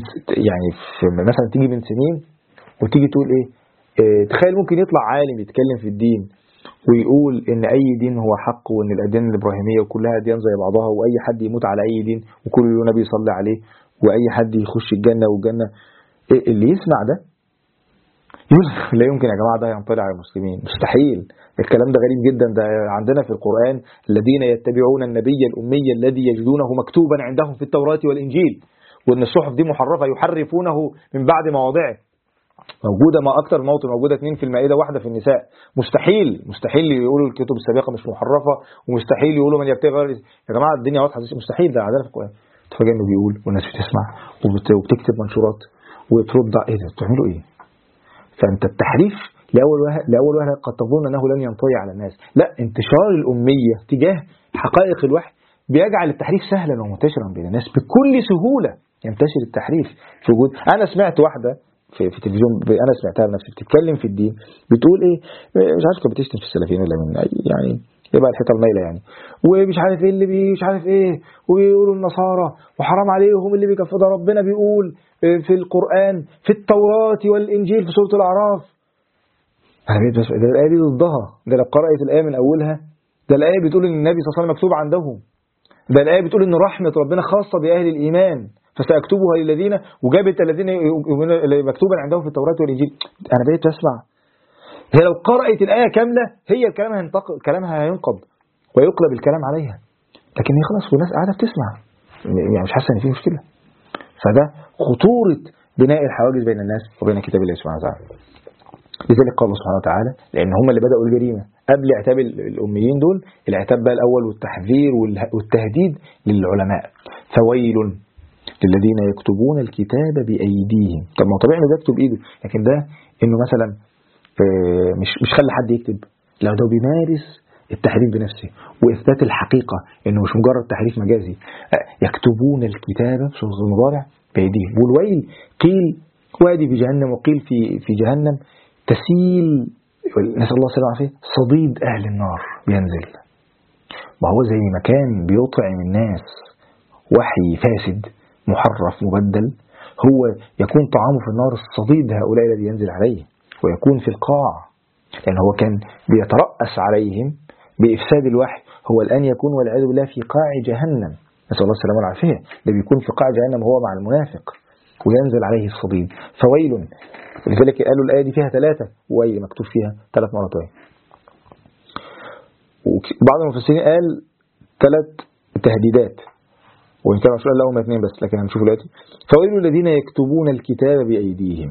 مثلا تيجي من سنين وتيجي تقول إيه؟ تخيل ممكن يطلع عالم يتكلم في الدين ويقول إن أي دين هو حق، وإن الأديان الإبراهيمية وكلها أديان زي بعضها، وأي حد يموت على أي دين وكل نبي يصلي عليه، وأي حد يخش الجنة والجنة. اللي يسمع ده يقول لا يمكن يا جماعة ده ينطلع على المسلمين، مستحيل، الكلام ده غريب جدا. ده عندنا في القرآن الذين يتبعون النبي الأمي الذي يجدونه مكتوبا عندهم في التوراة والإنجيل، وإن الصحف دي محرفة يحرفونه من بعد مواضعه. موجودة ما أكثر موطن، موجودة 2 في المائدة، واحدة في النساء. مستحيل يقولوا الكتب السابقة مش محرفة، ومستحيل يقولوا من يبتغي غير. يا جماعة الدنيا واضحة، مستحيل، ده عندنا في القرآن. تفاجئ إنه بيقول والناس بتسمع وبتكتب منشورات وترد. إيه ده؟ بتعملوا إيه؟ فأنت التحريف لأول واحد قد تظن أنه لن ينطوي على الناس، لا، انتشار الأمية تجاه حقائق الوحي بيجعل التحريف سهلا ومنتشرا بين الناس بكل سهولة. ينتشر التحريف في وجود. أنا سمعت واحدة في التلفزيون، أنا سمعتها بنفسي بتتكلم في الدين، بتقول إيه، مش عارف كانت بتشتم في السلفيين ولا من يعني يبقى الحيطة المايلة يعني، ومش عارف إيه اللي مش عارف إيه، ويقولوا النصارى وحرام عليهم اللي بيكفر. ده ربنا بيقول في القرآن في التوراة والإنجيل في سورة الأعراف. أنا بقيت بس ده الآية دي ضدها، ده لو قرأت الآية من أولها، ده الآية بتقول إن النبي صلى الله عليه وسلم مكتوب عندهم، ده الآية بتقول إن رحمة ربنا خاصة بأهل الإيمان فسأكتبها للذين، وجابت الذين مكتوبا عندهم في التوراة والإنجيل. أنا بقيت أسمع، هي لو قرأت الآية كاملة هي كلامها هينقض ويقلب الكلام عليها، لكن هي خلاص والناس قاعدة بتسمع، يعني مش حاسة إن في مشكلة. فده خطورة بناء الحواجز بين الناس وبين كتاب الله سبحانه وتعالى. لذلك قال الله سبحانه وتعالى لأن هم اللي بدأوا الجريمة قبل عتاب الأميين دول، العتاب بقى الأول والتحذير والتهديد للعلماء. فويل الذين يكتبون الكتاب بأيديهم. طب ما طبيعي انه بيكتب ايده، لكن ده انه مثلا مش خلي حد يكتب، لا ده بيمارس التحريف بنفسه واثبات الحقيقه انه مش مجرد تحريف مجازي. يكتبون الكتاب بصيغه المضارع بأيديهم. والويل قيل وادي في جهنم، وقيل في جهنم تسيل، نسأل الله السلامة والعافية، صديد أهل النار بينزل. وهو زي مكان بيطعم الناس وحي فاسد محرف مبدل، هو يكون طعامه في النار الصديد هؤلاء الذي ينزل عليه، ويكون في القاع، لأن هو كان بيترأس عليهم بإفساد الوحي، هو الآن يكون والعياذ بالله في قاع جهنم، نسأل الله السلامة والعافية. ده بيكون في قاع جهنم هو مع المنافق وينزل عليه الصديد، فويل. لذلك قالوا الآية دي فيها 3 ويل، مكتوب فيها 3 مرات ويل. وبعض المفسرين قال 3 تهديدات، وإن كان رسول الله لهم 2 بس، لكن هنشوف دلوقتي. فويل الذين يكتبون الكتاب بأيديهم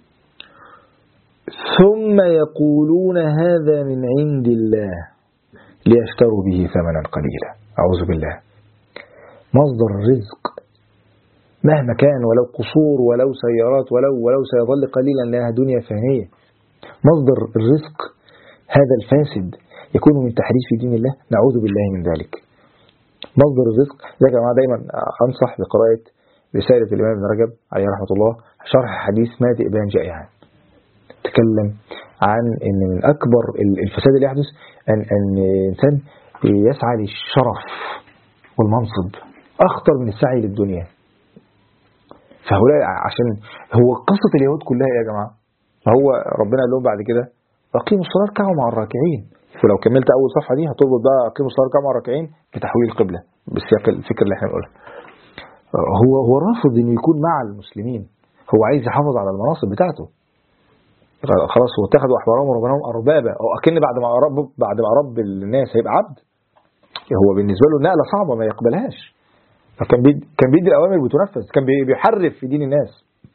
ثم يقولون هذا من عند الله ليشتروا به ثمنا قليلا. أعوذ بالله. مصدر الرزق مهما كان، ولو قصور ولو سيارات ولو سيظل قليلا لأنها دنيا فانية، مصدر الرزق هذا الفاسد يكون من تحريف دين الله، نعوذ بالله من ذلك. مصدر الرزق يا جماعة دايما أنصح بقراءة رسالة الإمام ابن رجب عليه رحمة الله، شرح حديث ما ذئبان جائعان. تكلم عن أن من أكبر الفساد اللي يحدث أن الإنسان يسعى للشرف والمنصب أخطر من السعي للدنيا. فهؤلاء عشان هو قصة اليهود كلها يا جماعة، هو ربنا قال لهم بعد كده أقيموا الصلاة اركعوا مع الراكعين. ولو كملت أول صفحة دي هتربط بقى أقيموا الصلاة اركعوا مع الراكعين بتحويل القبلة بالسياق الفكر اللي احنا بنقولها. هو رافض إنه يكون مع المسلمين، هو عايز يحافظ على المناصب بتاعته. خلاص هو اتخذوا أحبارهم ورهبانهم أربابا، أو أكن بعد ما رب الناس هيبقى عبد. هو بالنسبة له نقلة صعبة ما يقبلهاش، كان بيدي الأوامر بتنفذ، كان بيحرف في دين الناس.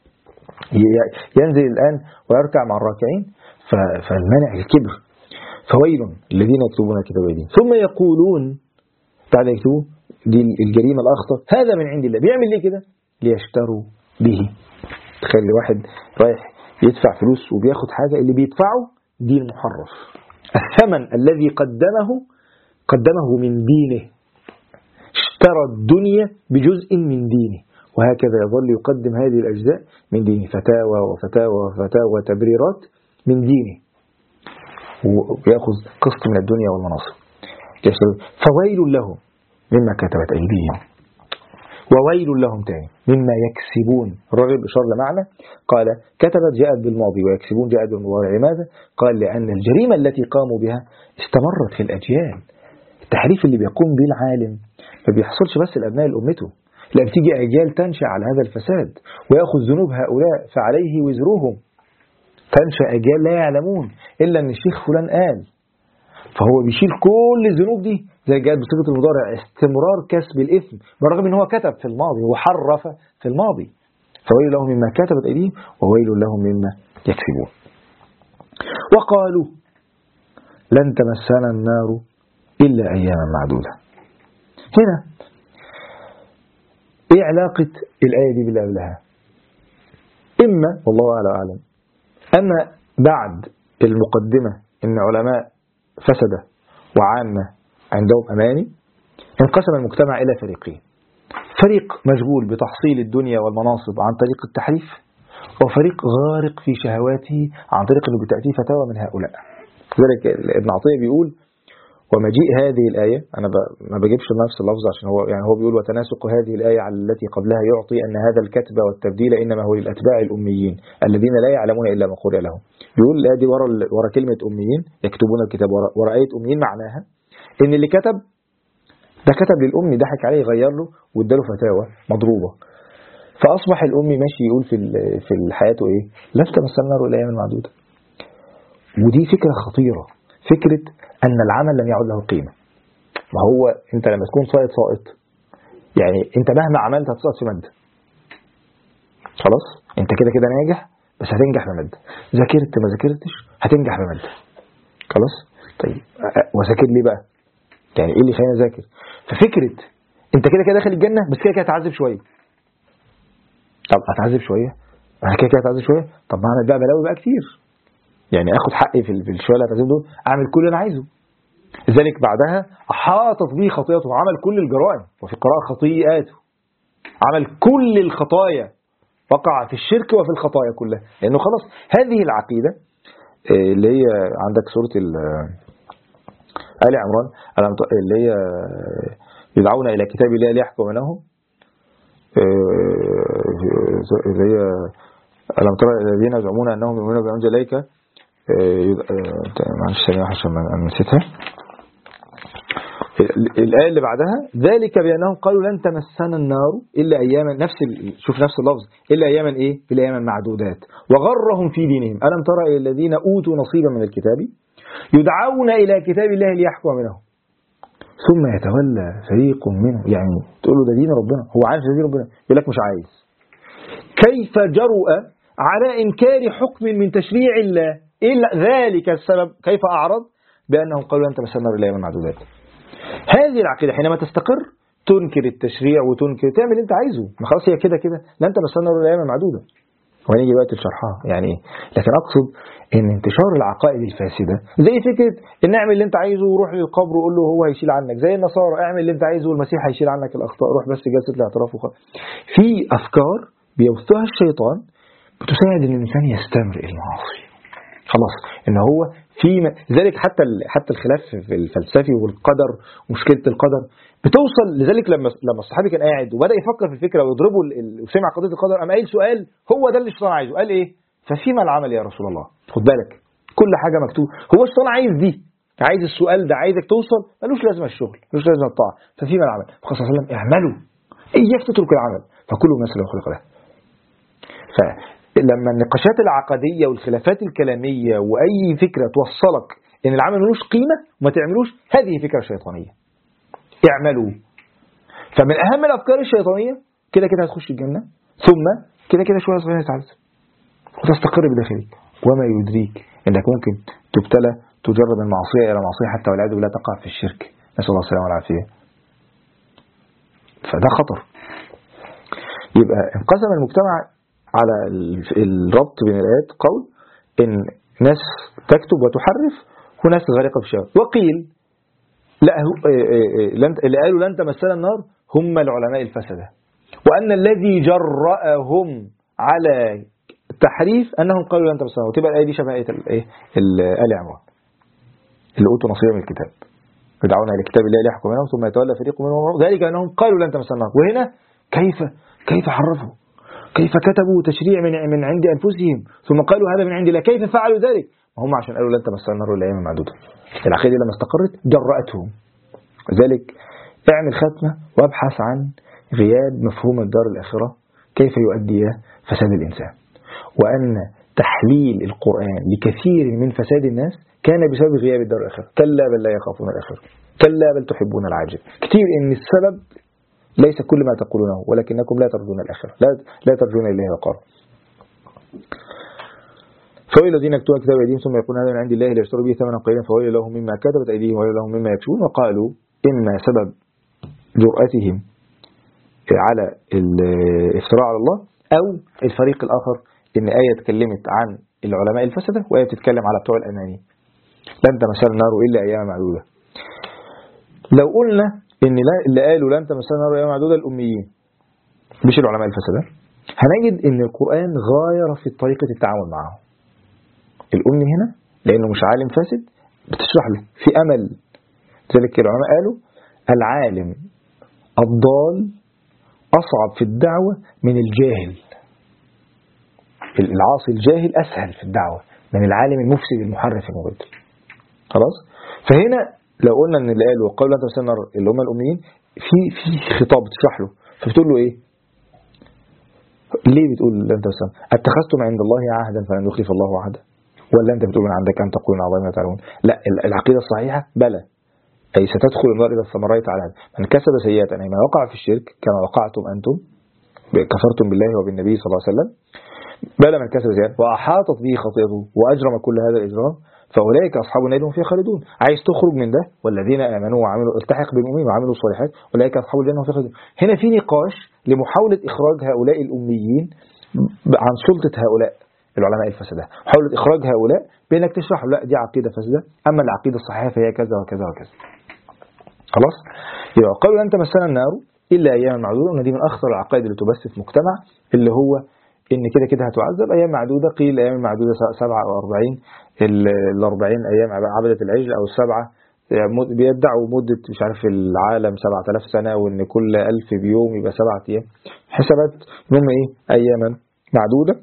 ينزل الآن ويركع مع الراكعين، فالمنع الكبر. فويل الذين يكتبون الكتاب بأيديهم ثم يقولون، تعالى يكتبوا دي الجريمة الأخطر، هذا من عند الله. بيعمل ليه كده؟ ليشتروا به. تخيل واحد رايح يدفع فلوس وبياخد حاجة، اللي بيدفعه دين محرف، الثمن الذي قدمه من دينه، اشترى الدنيا بجزء من دينه، وهكذا يظل يقدم هذه الأجزاء من دينه، فتاوى وفتاوى وفتاوى وتبريرات من دينه، ويأخذ قسط من الدنيا والمناصب. فويل لهم مما كتبت أيديهم وويل لهم تاني مما يكسبون. الرجل بإشارة لمعنى، قال كتبت جاءت بالماضي ويكسبون جاءت بالمضارع. لماذا؟ قال لأن الجريمة التي قاموا بها استمرت في الأجيال. التحريف اللي بيقوم به العالم ما بيحصلش بس لأبناء الأمته، لا بتيجي أجيال تنشأ على هذا الفساد ويأخذ ذنوب هؤلاء فعليه وزرهم. تنشأ أجيال لا يعلمون إلا أن الشيخ فلان قال، فهو بيشيل كل الذنوب دي زي جاءت بصيغة المضارع، استمرار كسب الإثم برغم أنه هو كتب في الماضي وحرف في الماضي. فويل لهم مما كتبت أيديهم وويل لهم مما يكسبون. وقالوا لن تمسنا النار إلا أياما معدودة. هنا إيه علاقة الآية دي باللي قبلها؟ إما والله أعلم أن بعد المقدمة إن علماء فسدة وعامة عندهم أماني، انقسم المجتمع إلى فريقين: فريق مشغول بتحصيل الدنيا والمناصب عن طريق التحريف، وفريق غارق في شهواته عن طريق أنه بتأتيه فتاوى من هؤلاء. لذلك ابن عطية بيقول ومجيء هذه الآية، أنا ما بجيبش نفس اللفظ عشان هو بيقول وتناسق هذه الآية على التي قبلها يعطي أن هذا الكتب والتبديل إنما هو للأتباع الأميين الذين لا يعلمون إلا ما قرئ لهم. بيقول الآية دي ورا كلمة أميين يكتبون الكتاب، ورا آية أميين معناها إن اللي كتب ده كتب للأمي، ضحك عليه غير له واداله فتاوى مضروبة، فأصبح الأمي ماشي يقول في حياته إيه؟ لن تمسنا النار إلا أياما معدودة. ودي فكرة خطيرة، فكرة أن العمل لم يعد له قيمة. ما هو أنت لما تكون ساقط يعني أنت مهما عملت هتسقط في مادة، خلاص أنت كده ناجح بس هتنجح بمادة، ذاكرت ما ذاكرتش هتنجح بمادة، خلاص. طيب وذاكر ليه بقى؟ يعني إيه اللي خلينا أذاكر؟ ففكرة أنت كده داخل الجنة بس كده هتعذب شوية، طب اتعذب شويه، انا كده اتعذب شويه، طب ما اعمل بقى بلاوي بقى كتير، يعني اخد حقي في الشويه اللي هتعذب دول، اعمل كل اللي انا عايزه. لذلك بعدها احاطت به خطيئته، عمل كل الجرائم، وفي القراءه خطيئاته، عمل كل الخطايا، وقع في الشرك وفي الخطايا كلها، لانه خلاص هذه العقيده اللي هي عندك سوره آل عمران اللي هي يدعون إلى كتاب الله ليحكم بينهم، اللي هي ألم ترى الذين يزعمون أنهم يؤمنون بما أنزل إليك، معلش ثانية عشان ما نسيتها. الآية اللي بعدها ذلك بأنهم قالوا لن تمسنا النار إلا أياما، شوف نفس اللفظ، إلا أياما إيه؟ إلا أياما معدودات، وغرهم في دينهم ألم ترى إلى الذين أوتوا نصيبا من الكتاب يدعون إلى كتاب الله ليحكم بينهم ثم يتولى فريق منهم. يعني تقول له ده دين ربنا، هو عارف دين ربنا، يقول لك مش عايز. كيف جرؤ على إنكار حكم من تشريع الله إلا ذلك السبب؟ كيف أعرض؟ بأنهم قالوا لن تمسنا النار إلا أياما معدودات. هذه العقيدة حينما تستقر تنكر التشريع وتنكر، تعمل اللي انت عايزه، ما خلاص هي كده كده لن تمسنا النار إلا أياما معدودة، وهنيجي وقت لشرحها يعني ايه. لكن اقصد ان انتشار العقائد الفاسده زي فكره ان اعمل اللي انت عايزه وروح للقبر وقول له هو هيشيل عنك، زي النصارى اعمل اللي انت عايزه والمسيح هيشيل عنك الاخطاء، روح بس جلسه الاعتراف في افكار بيوثها الشيطان بتساعد ان الانسان يستمر المعاصي. خلاص ان هو في ذلك حتى الخلاف في الفلسفي والقدر ومشكله القدر بتوصل لذلك. لما الصحابي كان قاعد وبدا يفكر في الفكره ويضربه وسمع قضيه القدر، قام قايل سؤال هو ده اللي الشيطان عايزه، قال ايه؟ ففيما العمل يا رسول الله؟ خد بالك كل حاجه مكتوب، هو الشيطان عايز دي، عايز السؤال ده، عايزك توصل، ملوش لازمه الشغل، ملوش لازمه الطاعه، ففيما العمل؟ فقال صلى الله عليه وسلم اعملوا اياك تترك العمل فكل مثل خلق له. فلما النقاشات العقديه والخلافات الكلاميه واي فكره توصلك ان العمل ملوش قيمه وما تعملوش، هذه فكره شيطانيه. اعملوا. فمن اهم الافكار الشيطانيه كده كده هتخش الجنه، ثم كده كده شويه صغيره تعذب وتستقر بداخلك، وما يدريك انك ممكن تبتلى تجرب من معصيه الى معصيه حتى والعياذ بالله تقع في الشرك، نسال الله السلامه والعافيه. فده خطر. يبقى انقسم المجتمع على الربط بين الايات، قول ان ناس تكتب وتحرف وناس غارقه في الشهوات. وقيل لا، اللي قالوا لن تمسنا النار هم العلماء الفسده، وأن الذي جرأهم على التحريف أنهم قالوا لن تمسنا النار. وتبقى الآية دي شبه آية آل عمران اللي أوتوا نصيبا من الكتاب يدعون إلى كتاب الله ليحكم بينهم ثم يتولى فريق منهم ذلك أنهم قالوا لن تمسنا النار. وهنا كيف حرفوا، كيف كتبوا تشريع من عند أنفسهم ثم قالوا هذا من عند الله، كيف فعلوا ذلك؟ هم عشان قالوا لن تمسنا النار إلا أياما معدودة. العقيدة لما استقرت جرأتهم. لذلك اعمل ختمة وابحث عن غياب مفهوم الدار الآخرة كيف يؤدي فساد الإنسان، وأن تحليل القرآن لكثير من فساد الناس كان بسبب غياب الدار الآخرة. كلا بل لا يخافون الآخرة، كلا بل تحبون العاجل. كثير إن السبب ليس كل ما تقولونه ولكنكم لا ترجون الآخرة، لا ترجون إليه وقارا. فويل الذين يكتبون كتاب أيديهم ثم يقولون هذا من عند الله ليشتروا به ثمنا قليلا فويل لهم مما كتبت أيديهم وويل لهم مما يكسبون. وقالوا إما سبب جرأتهم على الافتراء على الله، أو الفريق الآخر إن آية اتكلمت عن العلماء الفسدة وآية بتتكلم على بتوع الأماني لن تمسنا النار إلا أيام معدودة. لو قلنا إن اللي قالوا لن تمسنا النار إلا أيام معدودة الأميين مش العلماء الفسدة، هنجد إن القرآن غاير في طريقة التعامل معه. الأمي هنا لأنه مش عالم فاسد بتشرح له في أمل. ذلك العلماء قالوا العالم الضال أصعب في الدعوة من الجاهل. العاصي الجاهل أسهل في الدعوة من العالم المفسد المحرف المبدل. خلاص. فهنا لو قلنا ان اللي قالوا وقالوا لا تمسنا النار اللي هم الأميين في خطاب بتشرح له، فبتقول له ايه؟ ليه بتقول لا تمسنا؟ اتخذتم عند الله عهدا فلن يخلف الله عهدا؟ ولا انت بتقول من عندك ان تقولون على الله ما تعلمون؟ لا، العقيدة الصحيحة بلى، أي ستدخل النار إذا استمريت على هذا. من كسب سيئة أي من وقع في الشرك كما وقعتم أنتم كفرتم بالله وبالنبي صلى الله عليه وسلم، بل من كسب سيئة وأحاطت به خطيئته وأجرم كل هذا الإجرام فأولئك أصحاب النار هم فيها خالدون. عايز تخرج من ده والذين آمنوا وعملوا التحق بالمؤمنين وعملوا الصالحات أولئك أصحاب الجنة هم فيها خالدون. هنا في نقاش لمحاولة إخراج هؤلاء الأميين عن سلطة هؤلاء العلماء الفسدة، محاولة إخراج هؤلاء بأنك تشرح لا دي عقيدة فاسدة، أما العقيدة الصحيحة فهي كذا وكذا وكذا. خلاص؟ يبقى قالوا لن تمسنا النار إلا أيام معدودة، وإن دي من أخطر العقائد اللي تبث في مجتمع، اللي هو إن كده كده هتعذب أيام معدودة. قيل أيام معدودة 7 أو 40، ال 40 أيام عبدة العجل أو السبعة بيدعوا مدة مش عارف العالم 7000 سنة، وإن كل 1000 بيوم يبقى 7 أيام، حسابات هم إيه أياما معدودة.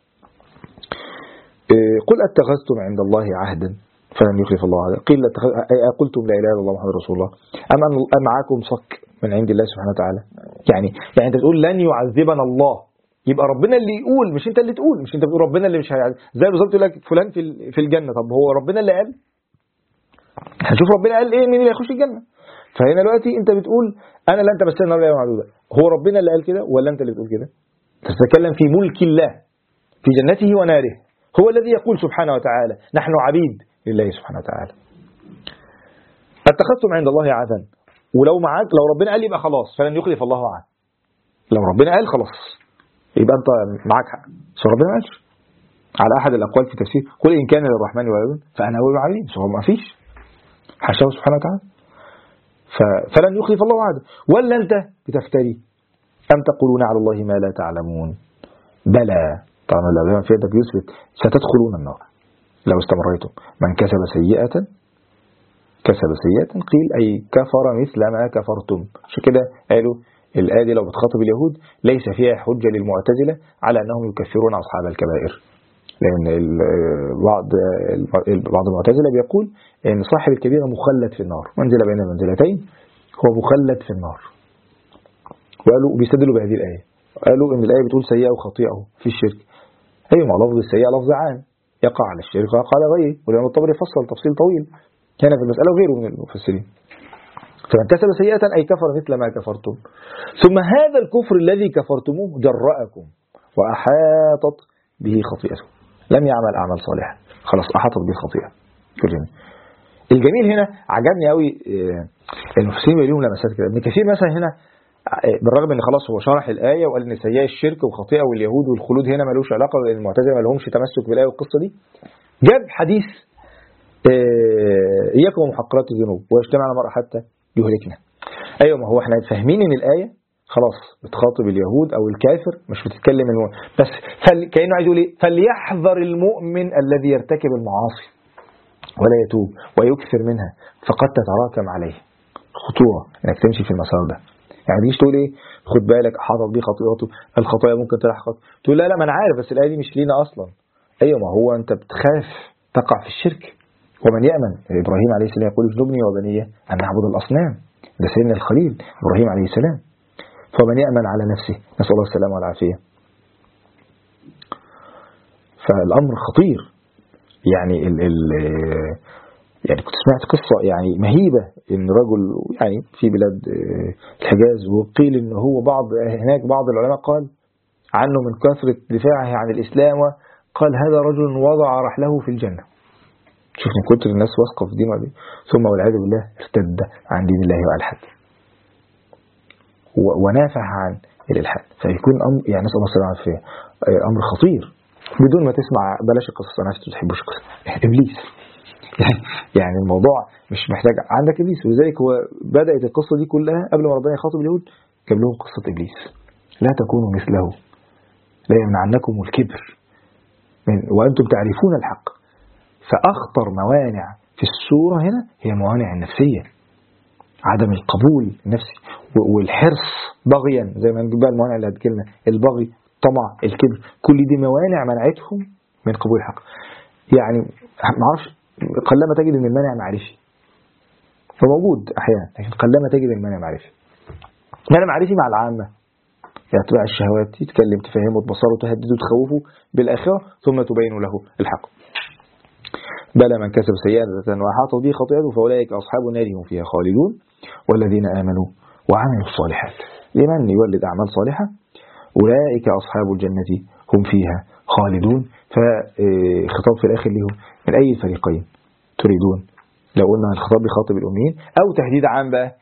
قل اتخذتم عند الله عهدا فلن يخلف الله عهدا، قيل قلتم لا إله إلا الله محمد رسول الله أم معاكم صك من عند الله سبحانه وتعالى. يعني أنت تقول لن يعذبنا الله، يبقى ربنا اللي يقول مش أنت اللي تقول، مش أنت بتقول ربنا اللي مش هيعذب، زي بالظبط يقول لك فلان في الجنة، طب هو ربنا اللي قال؟ هنشوف ربنا قال إيه، مين اللي هيخش الجنة. فهنا دلوقتي أنت بتقول أنا لن تمسنا النار إلا معدودة، هو ربنا اللي قال كده ولا أنت اللي بتقول كده؟ تتكلم في ملك الله في جنته وناره، هو الذي يقول سبحانه وتعالى نحن عبيد لله سبحانه وتعالى. اتخذتم عند الله عهدا، ولو معاك لو ربنا قال يبقى خلاص فلن يخلف الله عهد، لو ربنا قال خلاص يبقى انت معاك حق، بس ربنا ما قالش. على احد الاقوال في تفسير قل ان كان للرحمن ولد فانا اول العابدين، هو ما فيش حاشاه سبحانه وتعالى، فلن يخلف الله عهدا. ولا انت بتفتري ام تقولون على الله ما لا تعلمون؟ بلى، طبعا لو في يدك يثبت ستدخلون النار لو استمريتم، من كسب سيئة قيل أي كفر مثل ما كفرتم. عشان كده قالوا الآية دي لو بتخاطب اليهود ليس فيها حجة للمعتزلة على أنهم يكفرون أصحاب الكبائر، لأن بعض المعتزلة بيقول أن صاحب الكبيرة مخلد في النار، منزلة بين المنزلتين، هو مخلد في النار. وقالوا بيستدلوا بهذه الآية، قالوا أن الآية بتقول سيئة وخطيئة في الشرك. أيوة، ما لفظ السيئة لفظ عام يقع على الشرك ويقع على غيره، والإمام الطبري فصل تفصيل طويل هنا في المسألة وغيره من المفسرين. فمن كسب سيئة أي كفر مثل ما كفرتم، ثم هذا الكفر الذي كفرتموه جرأكم وأحاطت به خطيئته، لم يعمل أعمال صالحة خلاص أحاطت به خطيئة. الجميل هنا عجبني قوي المفسرين بيقولوا لمسات كده. ابن كثير مثلا هنا بالرغم ان خلاص هو شرح الآية وقال ان سيئة الشرك وخطيئة واليهود والخلود هنا ملوش علاقة، لأن المعتزلة ما لهمش تمسك بالآية والقصة دي، جاب حديث إياكم ومحقرات الذنوب ويجتمع المرء حتى يهلكنا. أيوة، ما هو احنا فاهمين ان الآية خلاص بتخاطب اليهود أو الكافر، مش بتتكلم بس كأنه عايز يقول ايه، فليحذر المؤمن الذي يرتكب المعاصي ولا يتوب ويكثر منها فقد تتراكم عليه خطورة انك تمشي في المسار ده. يعني مش تقول ايه خد بالك حاطط بيه خطيئته، الخطايا ممكن تلحقك، تقول لا ما انا عارف بس الآية دي مش لينا اصلا. ايوه، ما هو انت بتخاف تقع في الشرك. ومن يأمن، إبراهيم عليه السلام يقول اجنبني وبني أن نعبد الأصنام، ده سيدنا الخليل إبراهيم عليه السلام. فمن يأمن على نفسه، نسأل الله السلامة والعافية. فالأمر خطير. يعني يعني كنت سمعت قصة يعني مهيبة، إن رجل يعني في بلاد الحجاز، وقيل إن هو هناك بعض العلماء قال عنه من كثرة دفاعه عن الإسلام، قال هذا رجل وضع رحله في الجنة. شوف من كتر الناس واثقة في دينه، ثم والعياذ بالله ارتد عن دين الله وألحد ونافع عن الإلحاد. فيكون أمر يعني نسأل الله السلامة والعافية، أمر خطير بدون ما تسمع. بلاش القصص، أنا عشت تحبوش القصص إبليس يعني الموضوع مش محتاج عندك إبليس، ولذلك هو بدأت القصة دي كلها قبل ما ربنا يخاطب اليهود جاب لهم قصة إبليس، لا تكونوا مثله لا يمنعنكم الكبر وأنتم تعرفون الحق. فأخطر موانع في السورة هنا هي الموانع النفسية، عدم القبول النفسي والحرص بغيا، زي ما نجيب بقى الموانع اللي هتجيلنا، البغي، الطمع، الكبر، كل دي موانع منعتهم من قبول الحق. يعني ما اعرفش، قلما تجد ان المانع معرفي، فموجود احيانا، لكن قلما تجد المانع معرفي. مانع معرفي مع العامة، يتبع الشهوات، يتكلم، تفهمه، تبصره، تهدده، تخوفه بالآخرة ثم تبين له الحق. بلى من كسب سيئة وأحاطت به خطيئته فأولئك أصحاب النار هم فيها خالدون والذين آمنوا وعملوا الصالحات. لمن يولد أعمال صالحة أولئك أصحاب الجنة هم فيها خالدون. فخطاب في الآخر لهم من أي الفريقين تريدون؟ لو قلنا الخطاب بخاطب الأميين أو تهديد عام بقى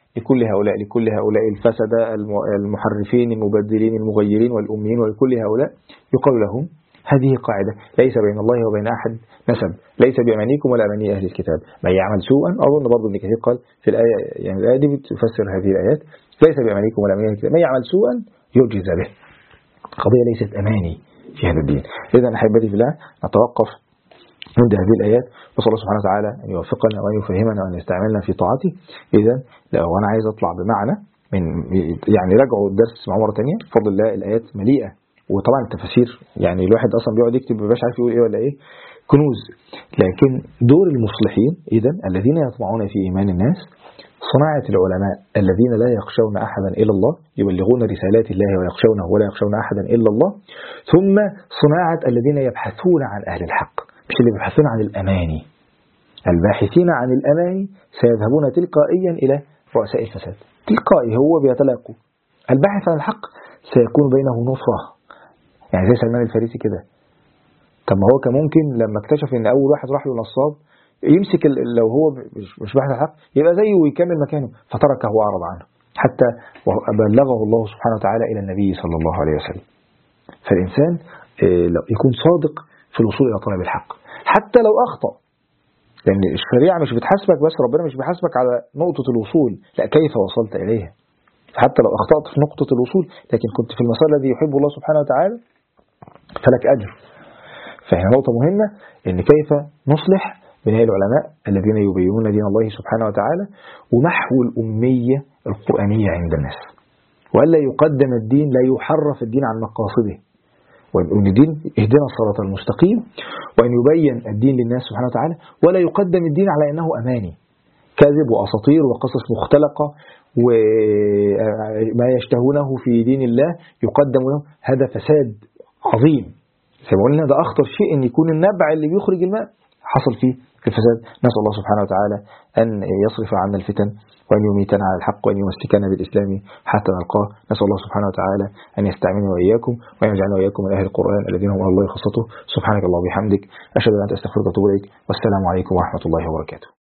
لكل هؤلاء الفسدة المحرفين المبدلين المغيرين والأميين ولكل هؤلاء يقال لهم هذه قاعدة ليس بين الله وبين أحد نسب، ليس بأمانيكم ولا أماني أهل الكتاب، من يعمل سوءا. أظن برضو ابن كثير قال في الآية، يعني الآية دي بتفسر هذه الآيات، ليس بأمانيكم ولا أماني أهل الكتاب، من يعمل سوءا يجزى به. قضية ليست أماني في هذا الدين. إذا أحبتي في الله نتوقف عند هذه الآيات، وصلى الله سبحانه وتعالى أن يوفقنا وأن يفهمنا وأن يستعملنا في طاعته. إذا لو أنا عايز أطلع بمعنى من يعني رجعوا الدرس مع مرة تانية بفضل الله، الآيات مليئة، وطبعا التفاسير يعني الواحد أصلا بيقعد يكتب مبقاش عارف يقول إيه ولا إيه، كنوز. لكن دور المصلحين إذا الذين يطمعون في إيمان الناس، صناعة العلماء الذين لا يخشون أحدا إلا الله، يبلغون رسالات الله ويخشونه ولا يخشون أحدا إلا الله. ثم صناعة الذين يبحثون عن أهل الحق، مش اللي بيبحثون عن الأماني. الباحثين عن الأماني سيذهبون تلقائيا إلى رؤساء الفساد، تلقائي هو بيتلاقوا. الباحث عن الحق سيكون بينه نصرة، يعني زي سلمان الفارسي كده. طب ما هو كان ممكن لما اكتشف ان اول واحد راح له نصاب يمسك لو هو مش باحث عن الحق يبقى زيه ويكمل مكانه، فتركه وأعرض عنه حتى بلغه الله سبحانه وتعالى إلى النبي صلى الله عليه وسلم. فالإنسان يكون صادق في الوصول إلى طلب الحق حتى لو أخطأ، لأن الشريعة مش بتحاسبك بس، ربنا مش بيحاسبك على نقطة الوصول، لا كيف وصلت إليها. حتى لو أخطأت في نقطة الوصول لكن كنت في المسار الذي يحب الله سبحانه وتعالى فلك أجر. فهي نقطة مهمة، إن كيف نصلح بين العلماء الذين يبينون دين الله سبحانه وتعالى، ومحو الأمية القرآنية عند الناس، وألا يقدم الدين، لا يحرف الدين عن مقاصده، وأن الدين اهدنا الصراط المستقيم، وأن يبين الدين للناس سبحانه وتعالى، ولا يقدم الدين على أنه أماني كذب وأساطير وقصص مختلقة وما يشتهونه في دين الله يقدم له. هذا فساد عظيم، سيقولنا ده أخطر شيء أن يكون النبع اللي بيخرج الماء حصل فيه الفساد. نسأل الله سبحانه وتعالى أن يصرف عنا الفتن وأن يميتنا على الحق وأن يمسكنا بالإسلام حتى نلقاه. نسأل الله سبحانه وتعالى أن يستعملنا وإياكم وأن يجعلنا وإياكم من أهل القرآن الذين هم الله خاصته. سبحانك الله وبحمدك، أشهد أن لا إله إلا أنت، أستغفرك وأتوب إليك، والسلام عليكم ورحمة الله وبركاته.